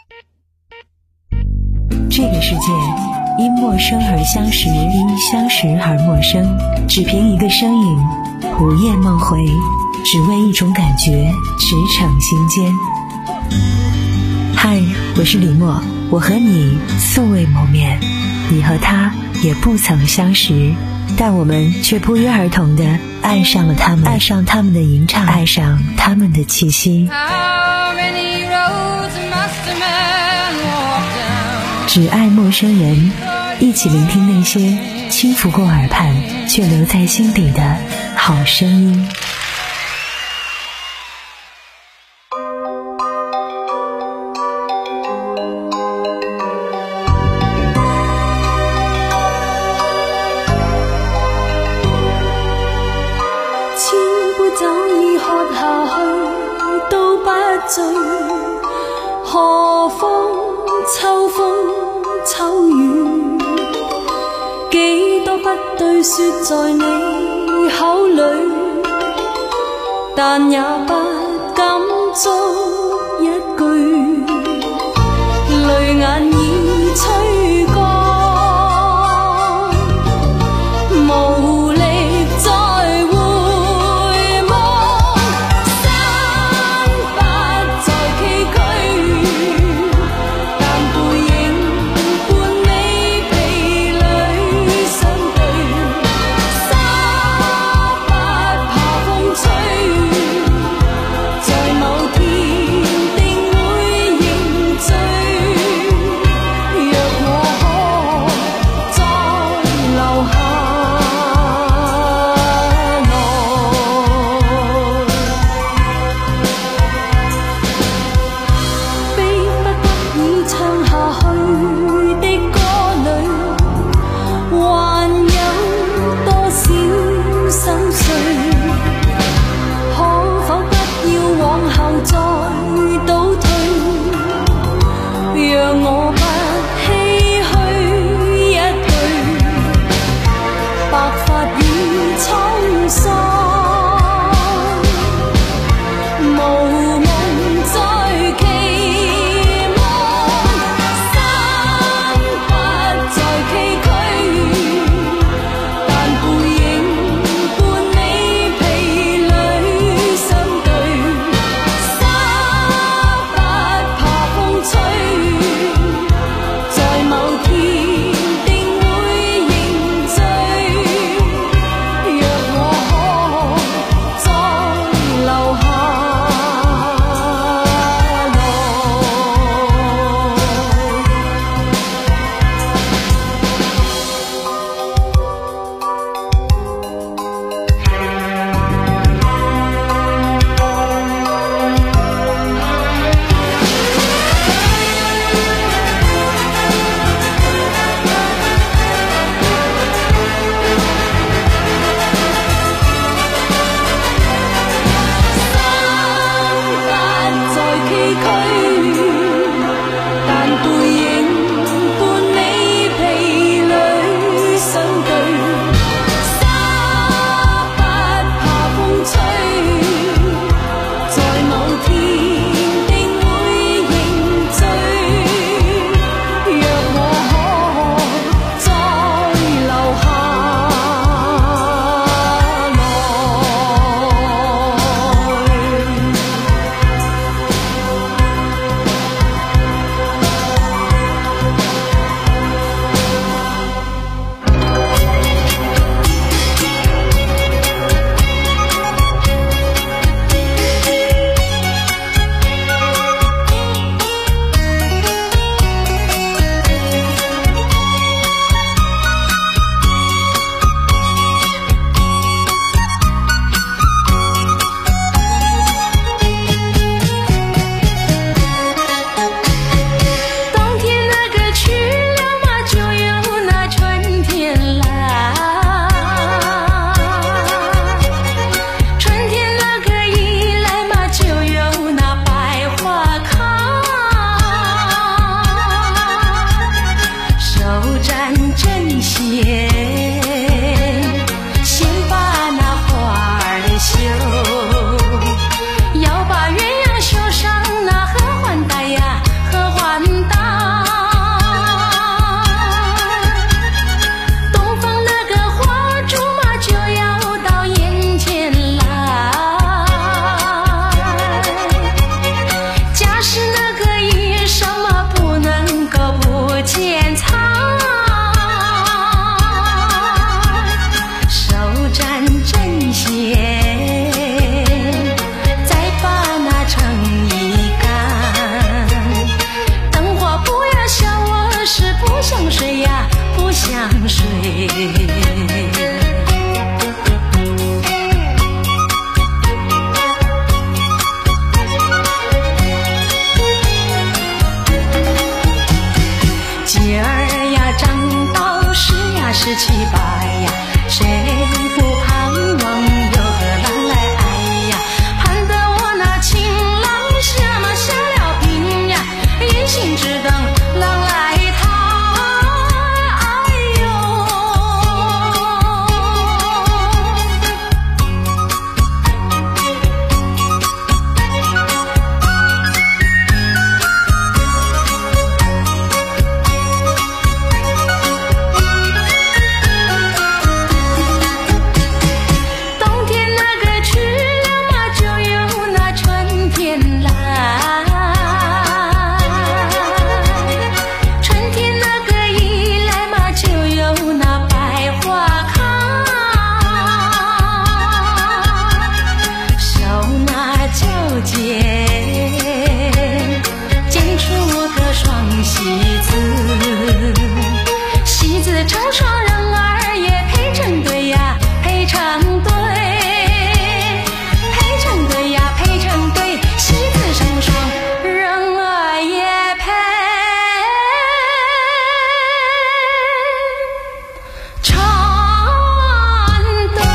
这个世界因陌生而相识，因相识而陌生。只凭一个身影，午夜梦回，只为一种感觉，驰骋心间。嗨，我是李默，我和你素未谋面，你和他也不曾相识，但我们却不约而同地爱上了他们，爱上他们的吟唱，爱上他们的气息。只爱陌生人，一起聆听那些轻拂过耳畔却留在心底的好声音。 何況秋風秋雨，幾多不對說在你口裏，但也不敢觸一句，淚眼已吹乾，無力再在某天定會姐儿呀，长到十呀十七八呀，谁不盼望有个郎来爱呀？盼得我那情郎下马下了病呀，一心只等郎来讨。哎呦，冬天那个去了嘛，就有那春天来。春天那个一来嘛，就有那百花开。手拿旧剪，剪出个双喜字，喜字成双，人儿也配成对呀，配成对，配成对呀，配成对，喜字成双，人儿也配成对。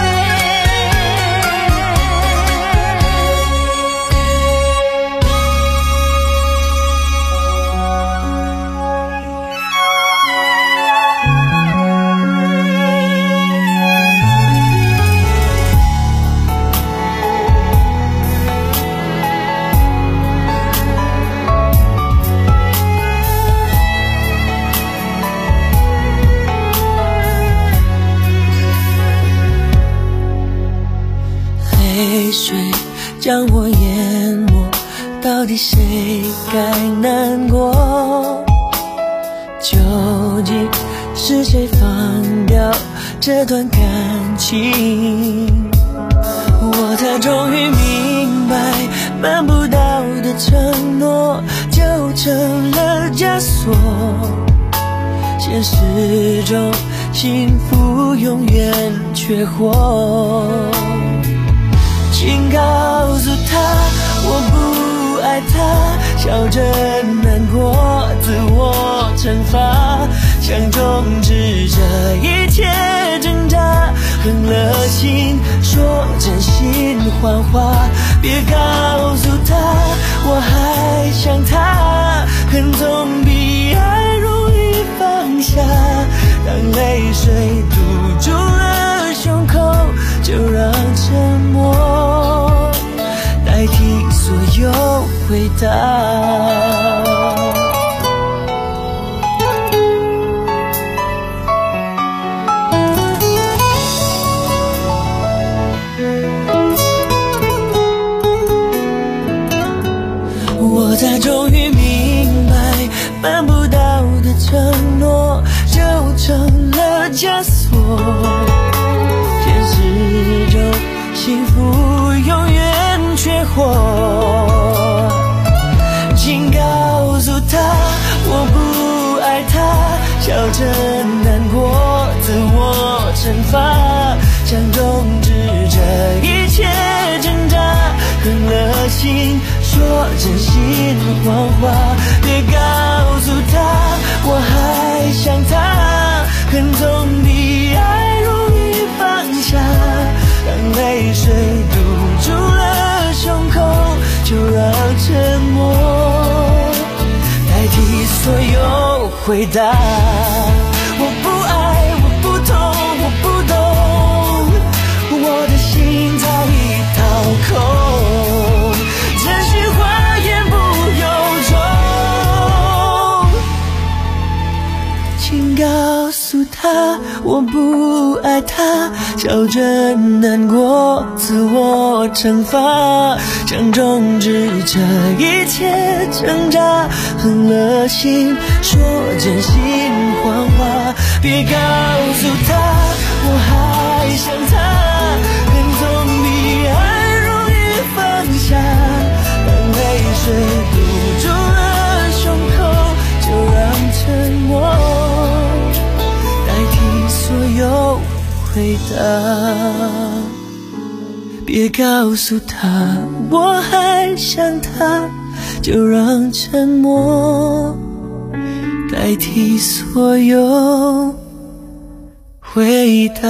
泪水将我淹没，到底谁该难过？究竟是谁放掉这段感情？我才终于明白，办不到的承诺就成了枷锁。现实中幸福永远缺货。请告诉他，我不爱他，笑着难过，自我惩罚，想终止这一切挣扎，狠了心说真心谎话，别告诉他我还想他，恨总比爱容易放下，当泪水堵住了胸口，就让沉默代替所有回答。我才终于明白，办不到的承诺就成了枷锁。现实中幸福永远缺货。请告诉他，我不爱他，笑着难过，自我惩罚，想终止这一切挣扎，狠了心说真心谎话，别告诉他我还想他，恨总比爱容易放下，当泪水堵住了胸口，就让沉默代替所有回答。我不爱，我不痛，我不懂，我的心早已掏空，真心话言不由衷。请告诉他，我不爱他，笑着难过，自我惩罚，想终止这一切挣扎，狠了心说真心谎话，别告诉他我还想他，恨总比爱容易放下，当泪水堵住了胸口，就让沉默代替所有回答。别告诉他我还想他，就让沉默代替所有回答。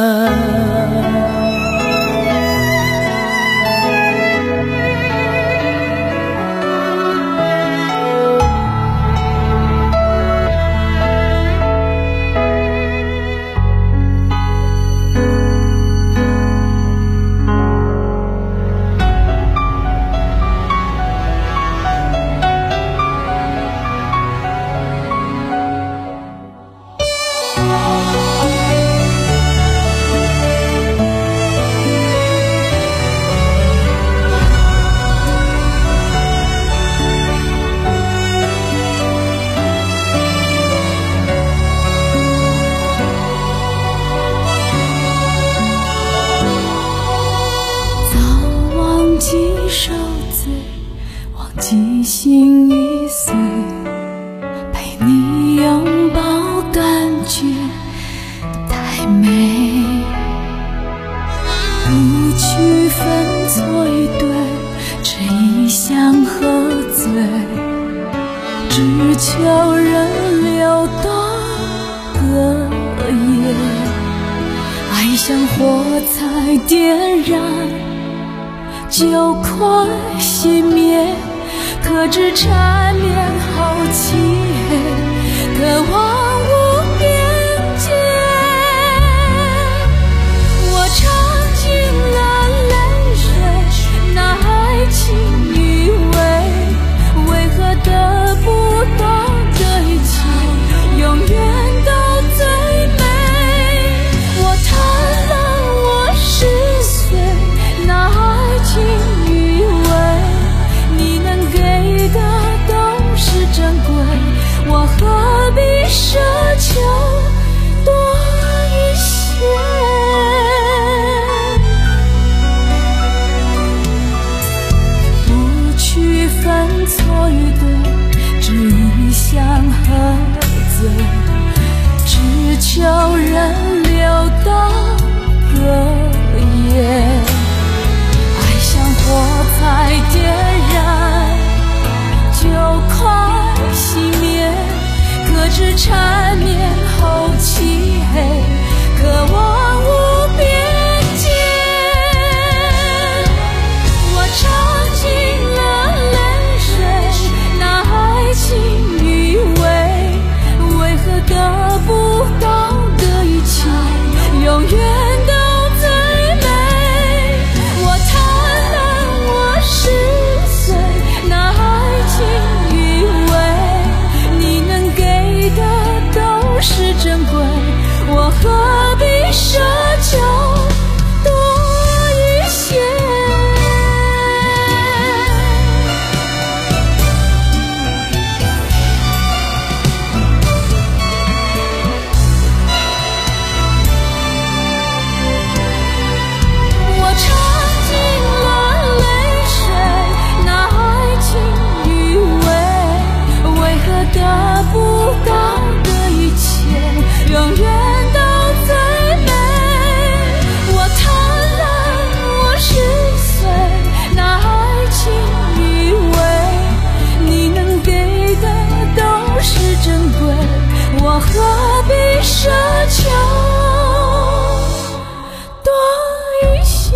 受罪，忘记心已碎，陪你拥抱感觉太美，不区分错与对，只一厢喝醉，只求人流动隔夜，爱像火柴点燃就快熄灭，可知缠绵后漆黑，渴望无边界。我尝尽了泪水，那爱情余味，为何得不到这一切，永远都最美。我贪婪，我是碎，那爱情余味，你能给的都是珍贵，我何必奢求多一些？不区分错与对，只一厢喝醉，只求人流到隔夜，火柴点燃就快熄灭，可知缠绵后漆黑，渴望无边界。我尝尽了泪水，那爱情余味，为何得不到的一切，永远都是珍贵，我何必奢求多一些？我尝尽了泪水，那爱情余味，为何得不到永远都最美。我贪婪，我是碎，那爱情余味，你能给的都是珍贵，我何必奢求多一些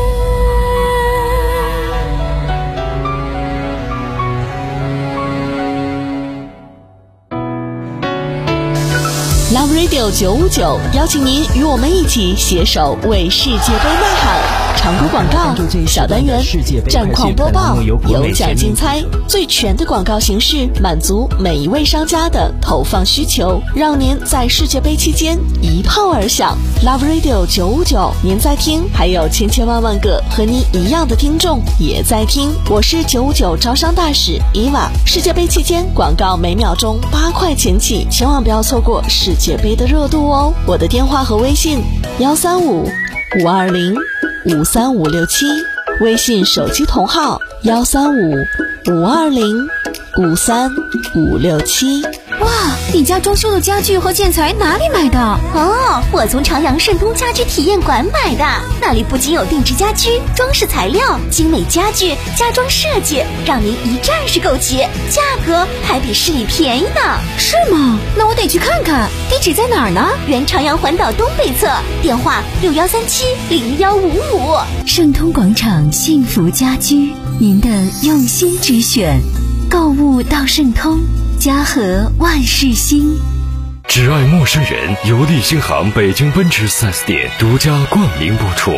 ？Love Radio 九五九邀请您与我们一起携手为世界杯呐喊。常规广告、小单元、战况播报、有奖竞猜，最全的广告形式，满足每一位商家的投放需求，让您在世界杯期间一炮而响。Love Radio 九五九，您在听，还有千千万万个和您一样的听众也在听。我是九五九招商大使伊娃。世界杯期间广告每秒钟八块钱起，千万不要错过世界杯的热度哦。我的电话和微信幺三五五二零五三五六七，微信手机同号幺三五五二零五三五六七。 哇，你家装修的家具和建材哪里买的？ 哦，我从长阳盛通家居体验馆买的，那里不仅有定制家居、装饰材料、精美家具、家装设计，让您一站式购齐，价格还比市里便宜呢。 是吗？那我得去看看，地址在哪儿呢？ 原长阳环岛东北侧，电话六幺三七零幺五五。 盛通广场幸福家居，您的用心之选，购物到盛通，家和万事兴。 只爱陌生人，由利星航北京奔驰 四 S 店独家冠名播出。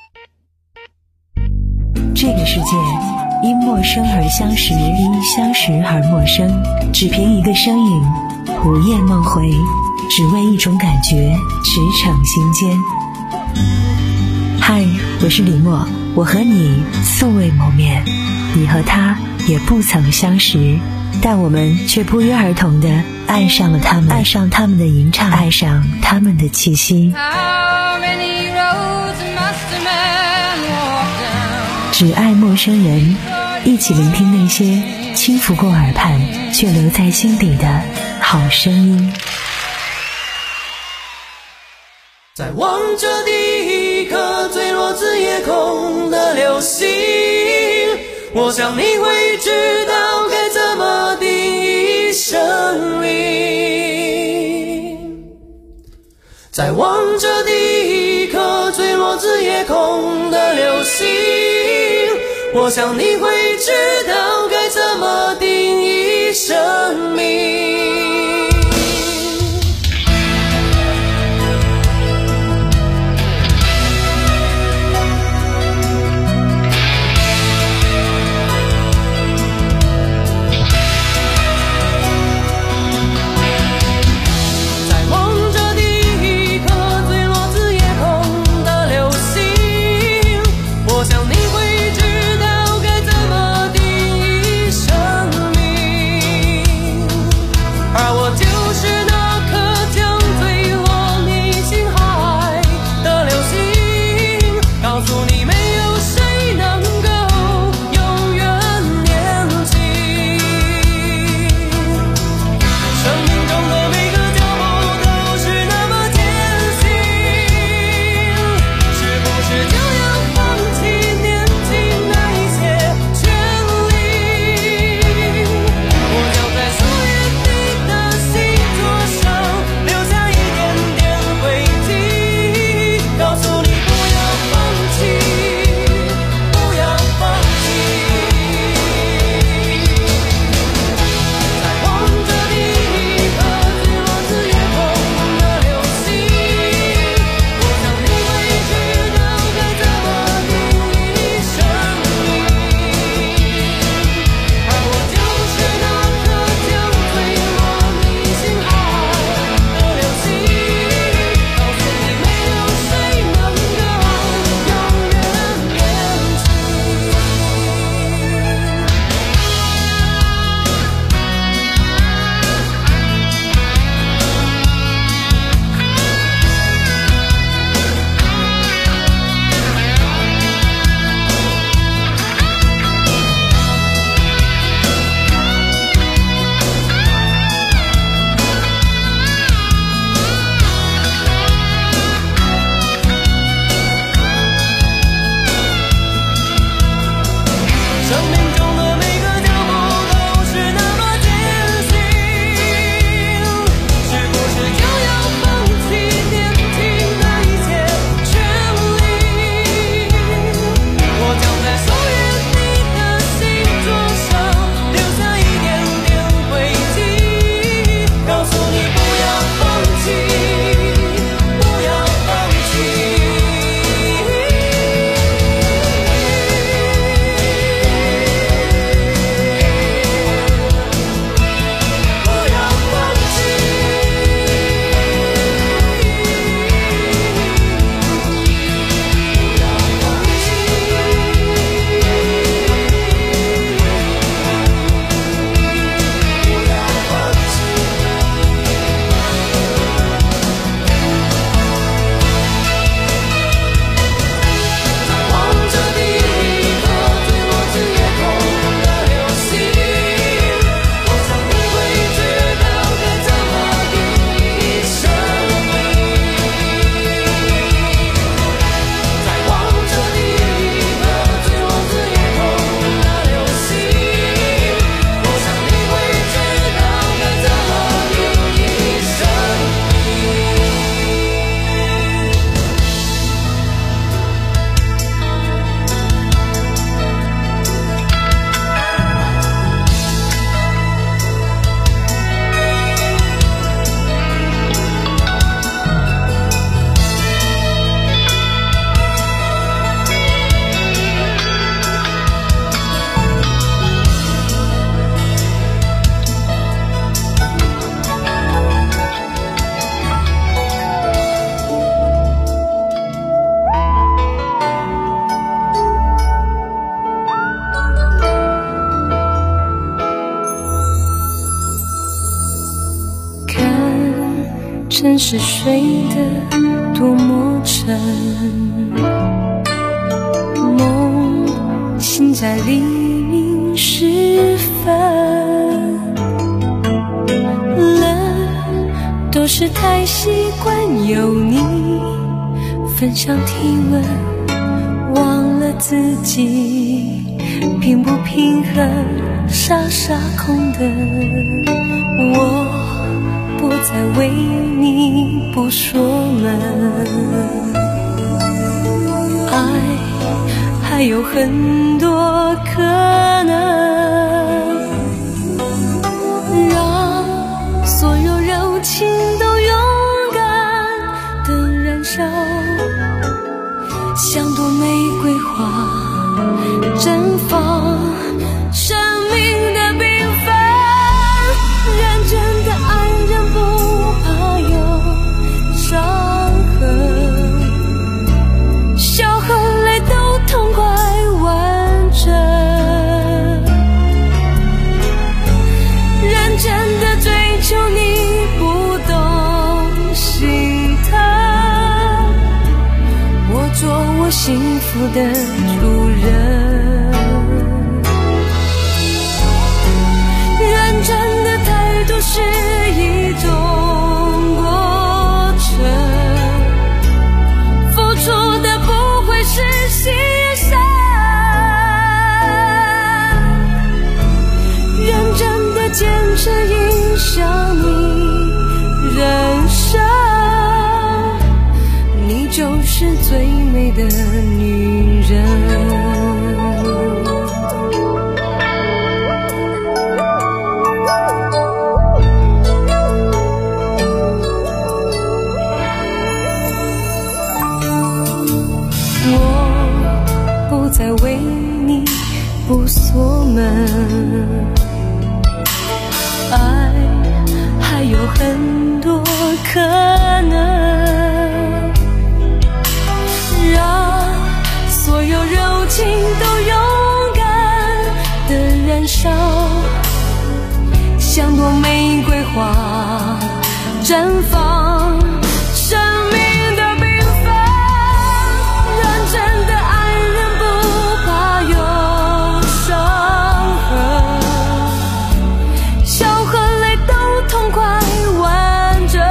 这个世界因陌生而相识，因相识而陌生，只凭一个身影，午夜梦回，只为一种感觉，驰骋心间。嗨，我是李默，我和你素未谋面，你和他也不曾相识，但我们却不约而同地爱上了他们，爱上他们的吟唱，爱上他们的气息。只爱陌生人，一起聆听那些轻拂过耳畔却留在心底的好声音。 在望着第一颗坠落至夜空的流星，我想你会知道该怎么定义生命。在望着第一颗坠落至夜空的流星，我想你会知道该怎么定义生命。而我就城市睡得多么沉，梦醒在黎明时分，冷都是太习惯有你分享体温，忘了自己平不平衡，傻傻空等。我不再为你不说门，爱还有很多可能，让所有柔情都勇敢的燃烧，像朵玫瑰花绽放生命的缤纷，认真的爱人不怕有伤痕，笑和泪都痛快完整，认真的追求你不懂心疼，我做我幸福的主人，认真的态度是一种过程，付出的不会是牺牲，认真的坚持影响你人生，你就是最美的女人。再为你不锁门，爱还有很多可能，让所有柔情都勇敢的燃烧，像朵玫瑰花绽放生命的缤纷，认真的爱人不怕有伤痕，笑和泪都痛快完整，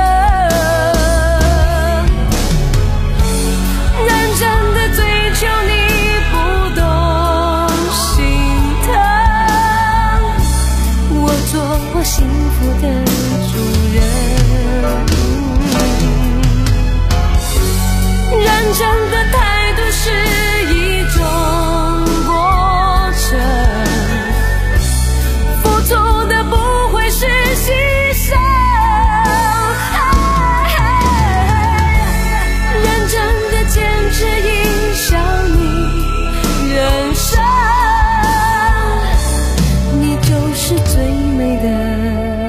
认真的追求你不懂心疼，我做我幸福的主人，认真的态度是一种过程，付出的不会是牺牲，认真的坚持影响你人生，你就是最美的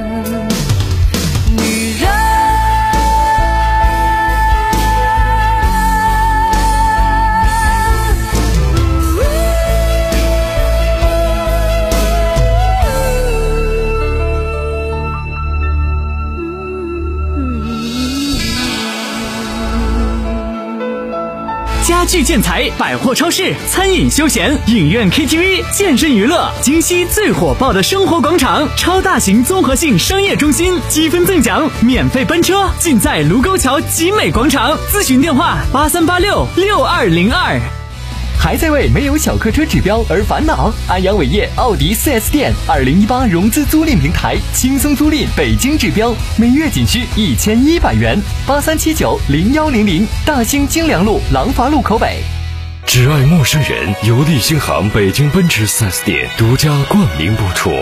家具建材、百货超市、餐饮休闲、影院 K T V、健身娱乐，京西最火爆的生活广场，超大型综合性商业中心，积分赠奖，免费奔车，尽在卢沟桥集美广场。咨询电话：八三八六六二零二。还在为没有小客车指标而烦恼？安阳伟业奥迪 四 S 店二零一八融资租赁平台，轻松租赁北京指标，每月仅需一千一百元。八三七九零幺零零，大兴京良路廊坊路口北。 只爱陌生人，由利星行北京奔驰 四 S 店独家冠名播出。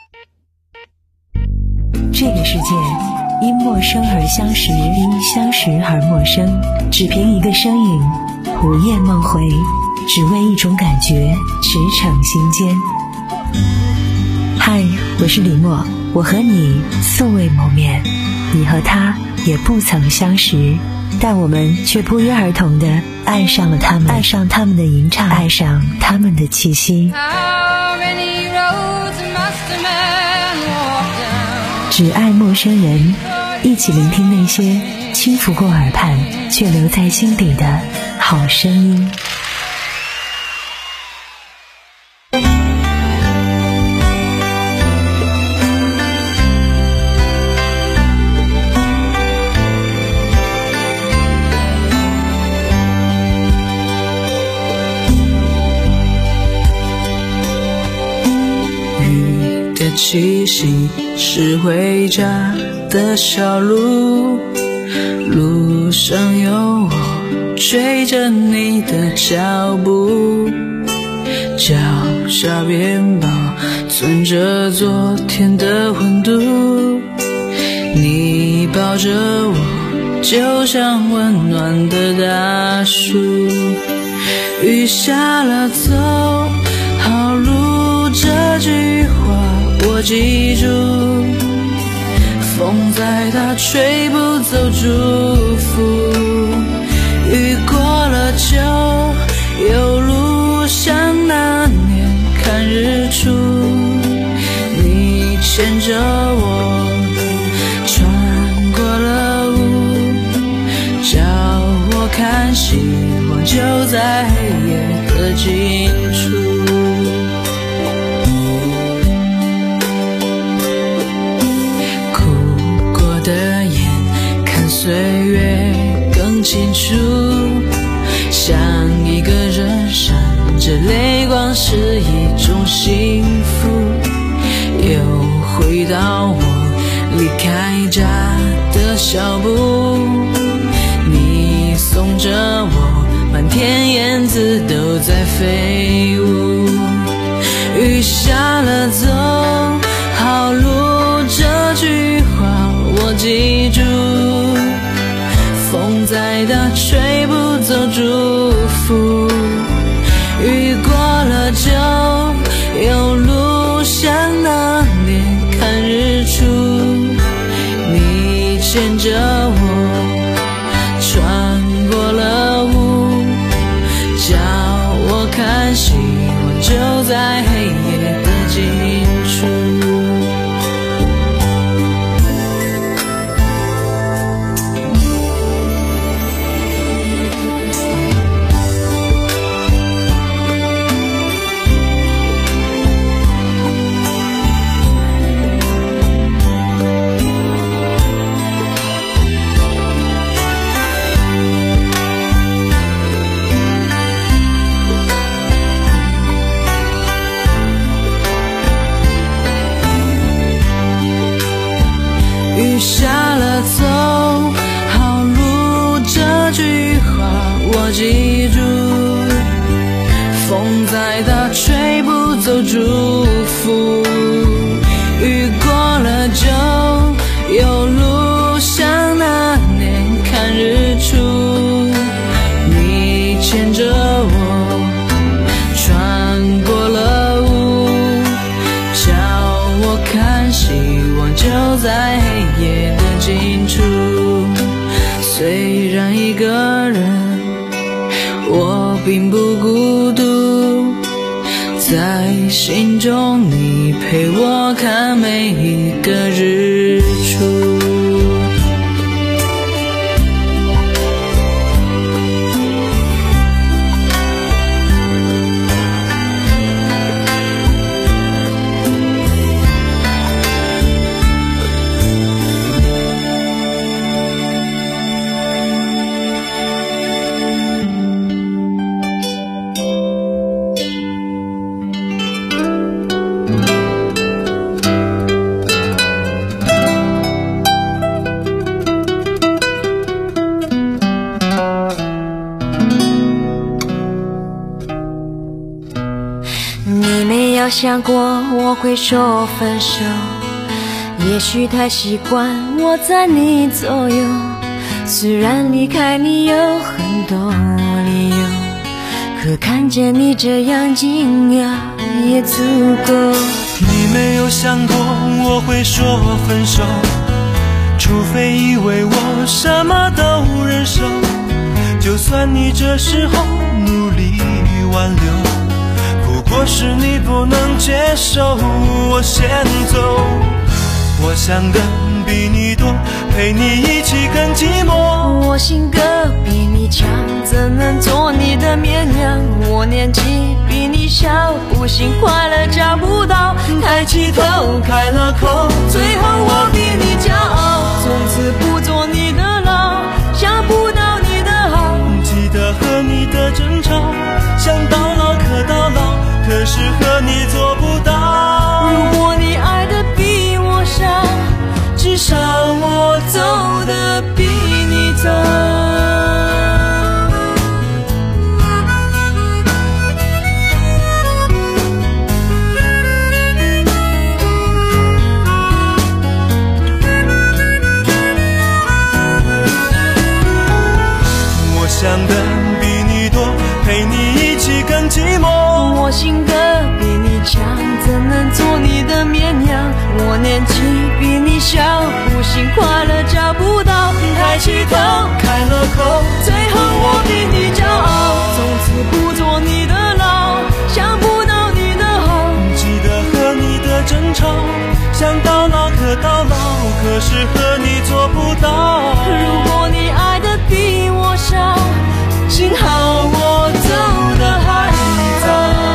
这个世界因陌生而相识，因相识而陌生，只凭一个身影，午夜梦回，只为一种感觉，驰骋心间。嗨，我是李默，我和你素未谋面，你和他也不曾相识，但我们却不约而同地爱上了他们，爱上他们的吟唱，爱上他们的气息。只爱陌生人， 一起聆听那些轻拂过耳畔却留在心底的好声音。 雨的气息是回家的小路，路上有我追着你的脚步，脚下边保存着昨天的温度，你抱着我就像温暖的大树。雨下了走好路，这句话我记住，风再大吹不走祝福，雨过了就有路，像那年看日出，你牵着我穿过了雾，叫我看希望就在黑夜的尽处。岁月更清楚，像一个人闪着泪光是一种幸福，又回到我离开家的小步，你送着我，满天燕子都在飞舞。雨下了走好路，这句话我记住，风再大吹不走祝福，雨过了就有路，像那年看日出，你牵着我穿过了雾，叫我看希望就在黑夜的尽处。雨下了走好路，这句话我记住，风再大吹不走祝福，雨过了就有路，像那年看日出，你牵着我穿过了雾，叫我看希望就在黑夜的尽处。虽然一个人我并不孤独，在心中你陪我看每一个日出。 想过我会说分手，也许太习惯我在你左右，虽然离开你有很多理由，可看见你这样惊讶也足够。 你没有想过我会说分手，除非以为我什么都忍受，就算你这时候努力挽留，不过是你不能接受我先走。我想的比你多多，陪你一起更寂寞。 我性格比你强，怎能做你的绵羊？我年纪比你小，不信快乐找不到。抬起头，开了口，最后我比你骄傲。从此不做你的牢，想不到你的好。 记得和你的争吵，想到老可到老，可是和你做不到。 如果你爱的比我少，至少我走的比你早。 我想的比你多，陪你一起更寂寞。 我性格比你强，怎能做你的绵羊？我年纪比你小，不信快乐找不到。抬起头，开了口，最后我比你骄傲。从此不做你的牢，想不到你的好。 记得和你的争吵，想到老可到老，可是和你做不到。 如果你爱的比我少，幸好我走的还早。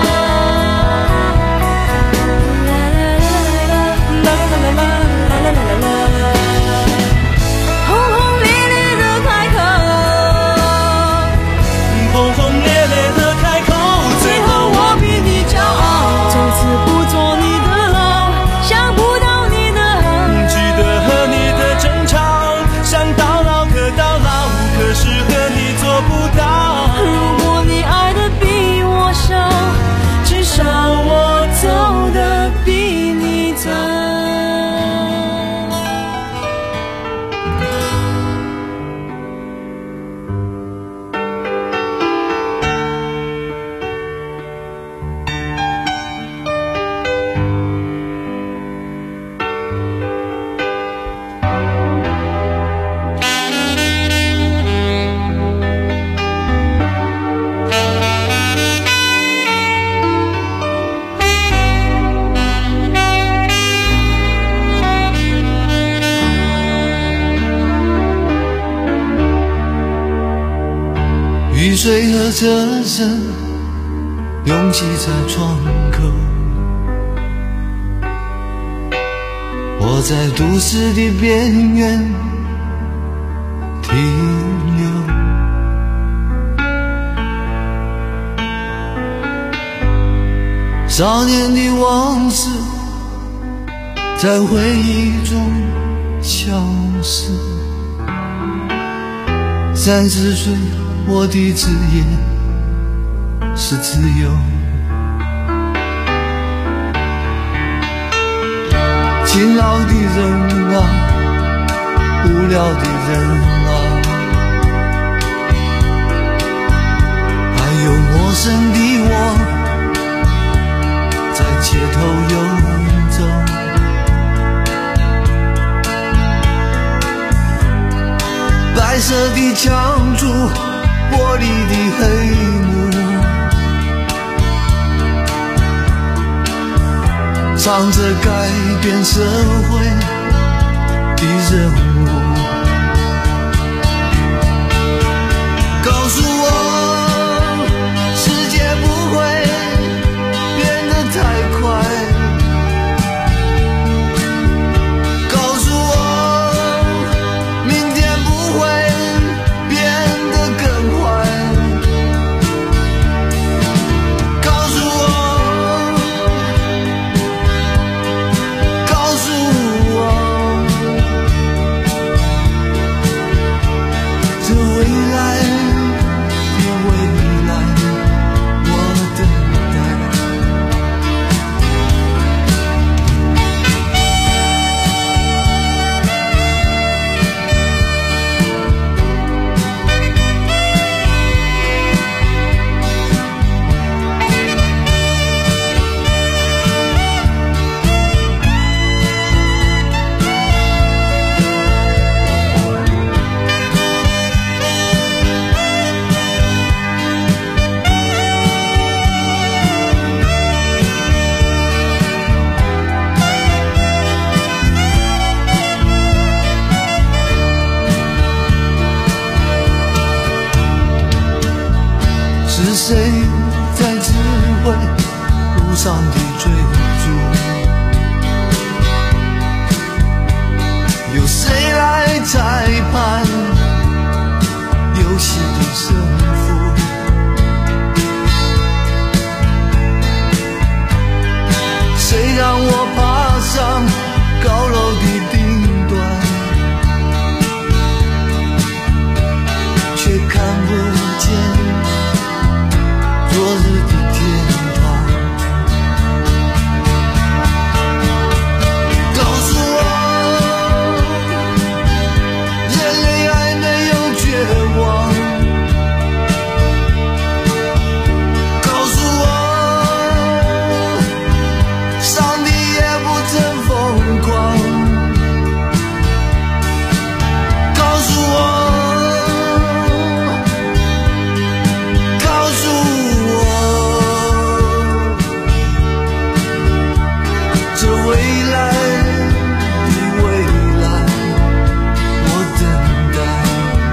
雨水和车声拥挤在窗口，我在都市的边缘停留。少年的往事在回忆中消失，三十岁我的职业是自由，勤劳的人啊，无聊的人啊，还有陌生的我在街头游走。白色的墙柱，玻璃的黑幕，唱着改变社会的任务。告诉我，世界不会变得太快。 谁在指挥路上的追逐？有谁来裁判游戏的胜负？谁让我爬上高楼的顶端，却看不见昨日的天堂？告诉我，人类还没有绝望。告诉我，上帝也不曾疯狂。告诉我，告诉我，这未来的未来，我等待。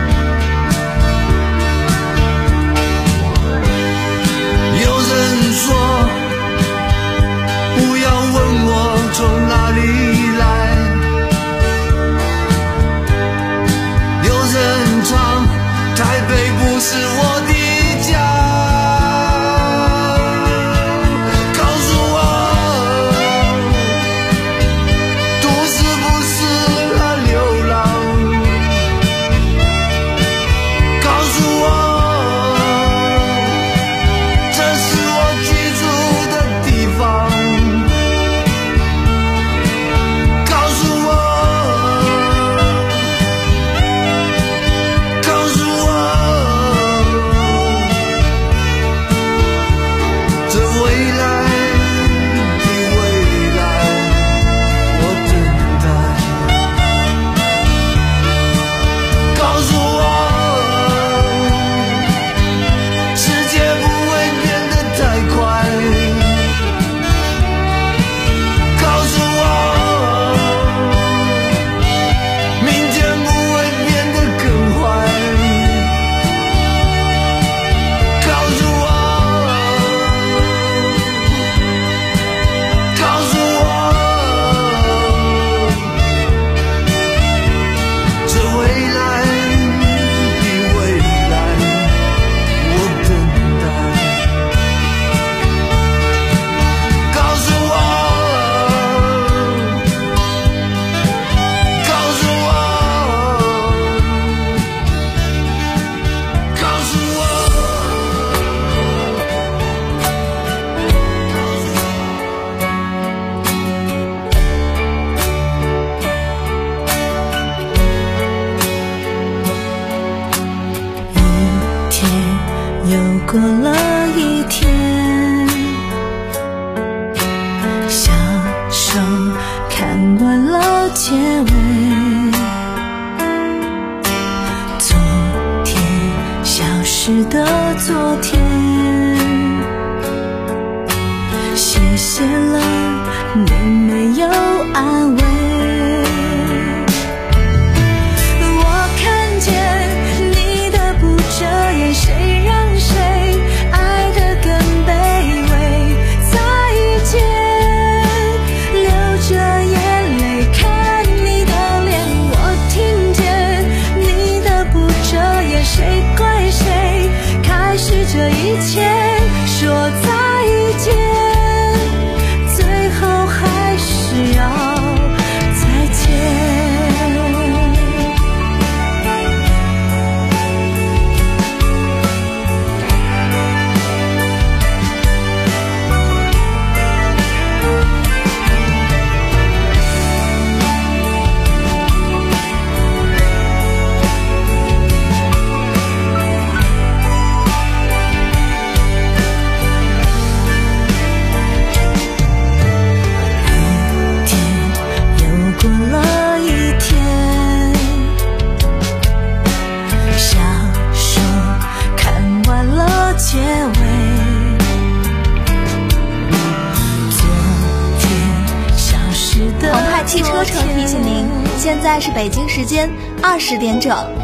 有人说，不要问我从哪里来。有人唱，台北不是我的家。告诉我，都市不适合流浪。告诉我，这是我居住的地方。告诉我，告诉我，这未来的未来，我等待。告诉我，世界不会变得太快。告诉我，明天不会变得更坏。告诉我，告诉我，这未来的未来，我等待。告诉我，告诉我，告诉我。 一天又过了一天，小手看完了结尾。昨天消失的昨天，谢谢了你没有安慰。我看见你的不遮掩，谁让谁爱得更卑微。再见，流着眼泪看你的脸，我听见你的不遮掩，谁怪谁开始这一切，说再见，最后还是要再见。 汽车城提醒您，现在是北京时间二十点整。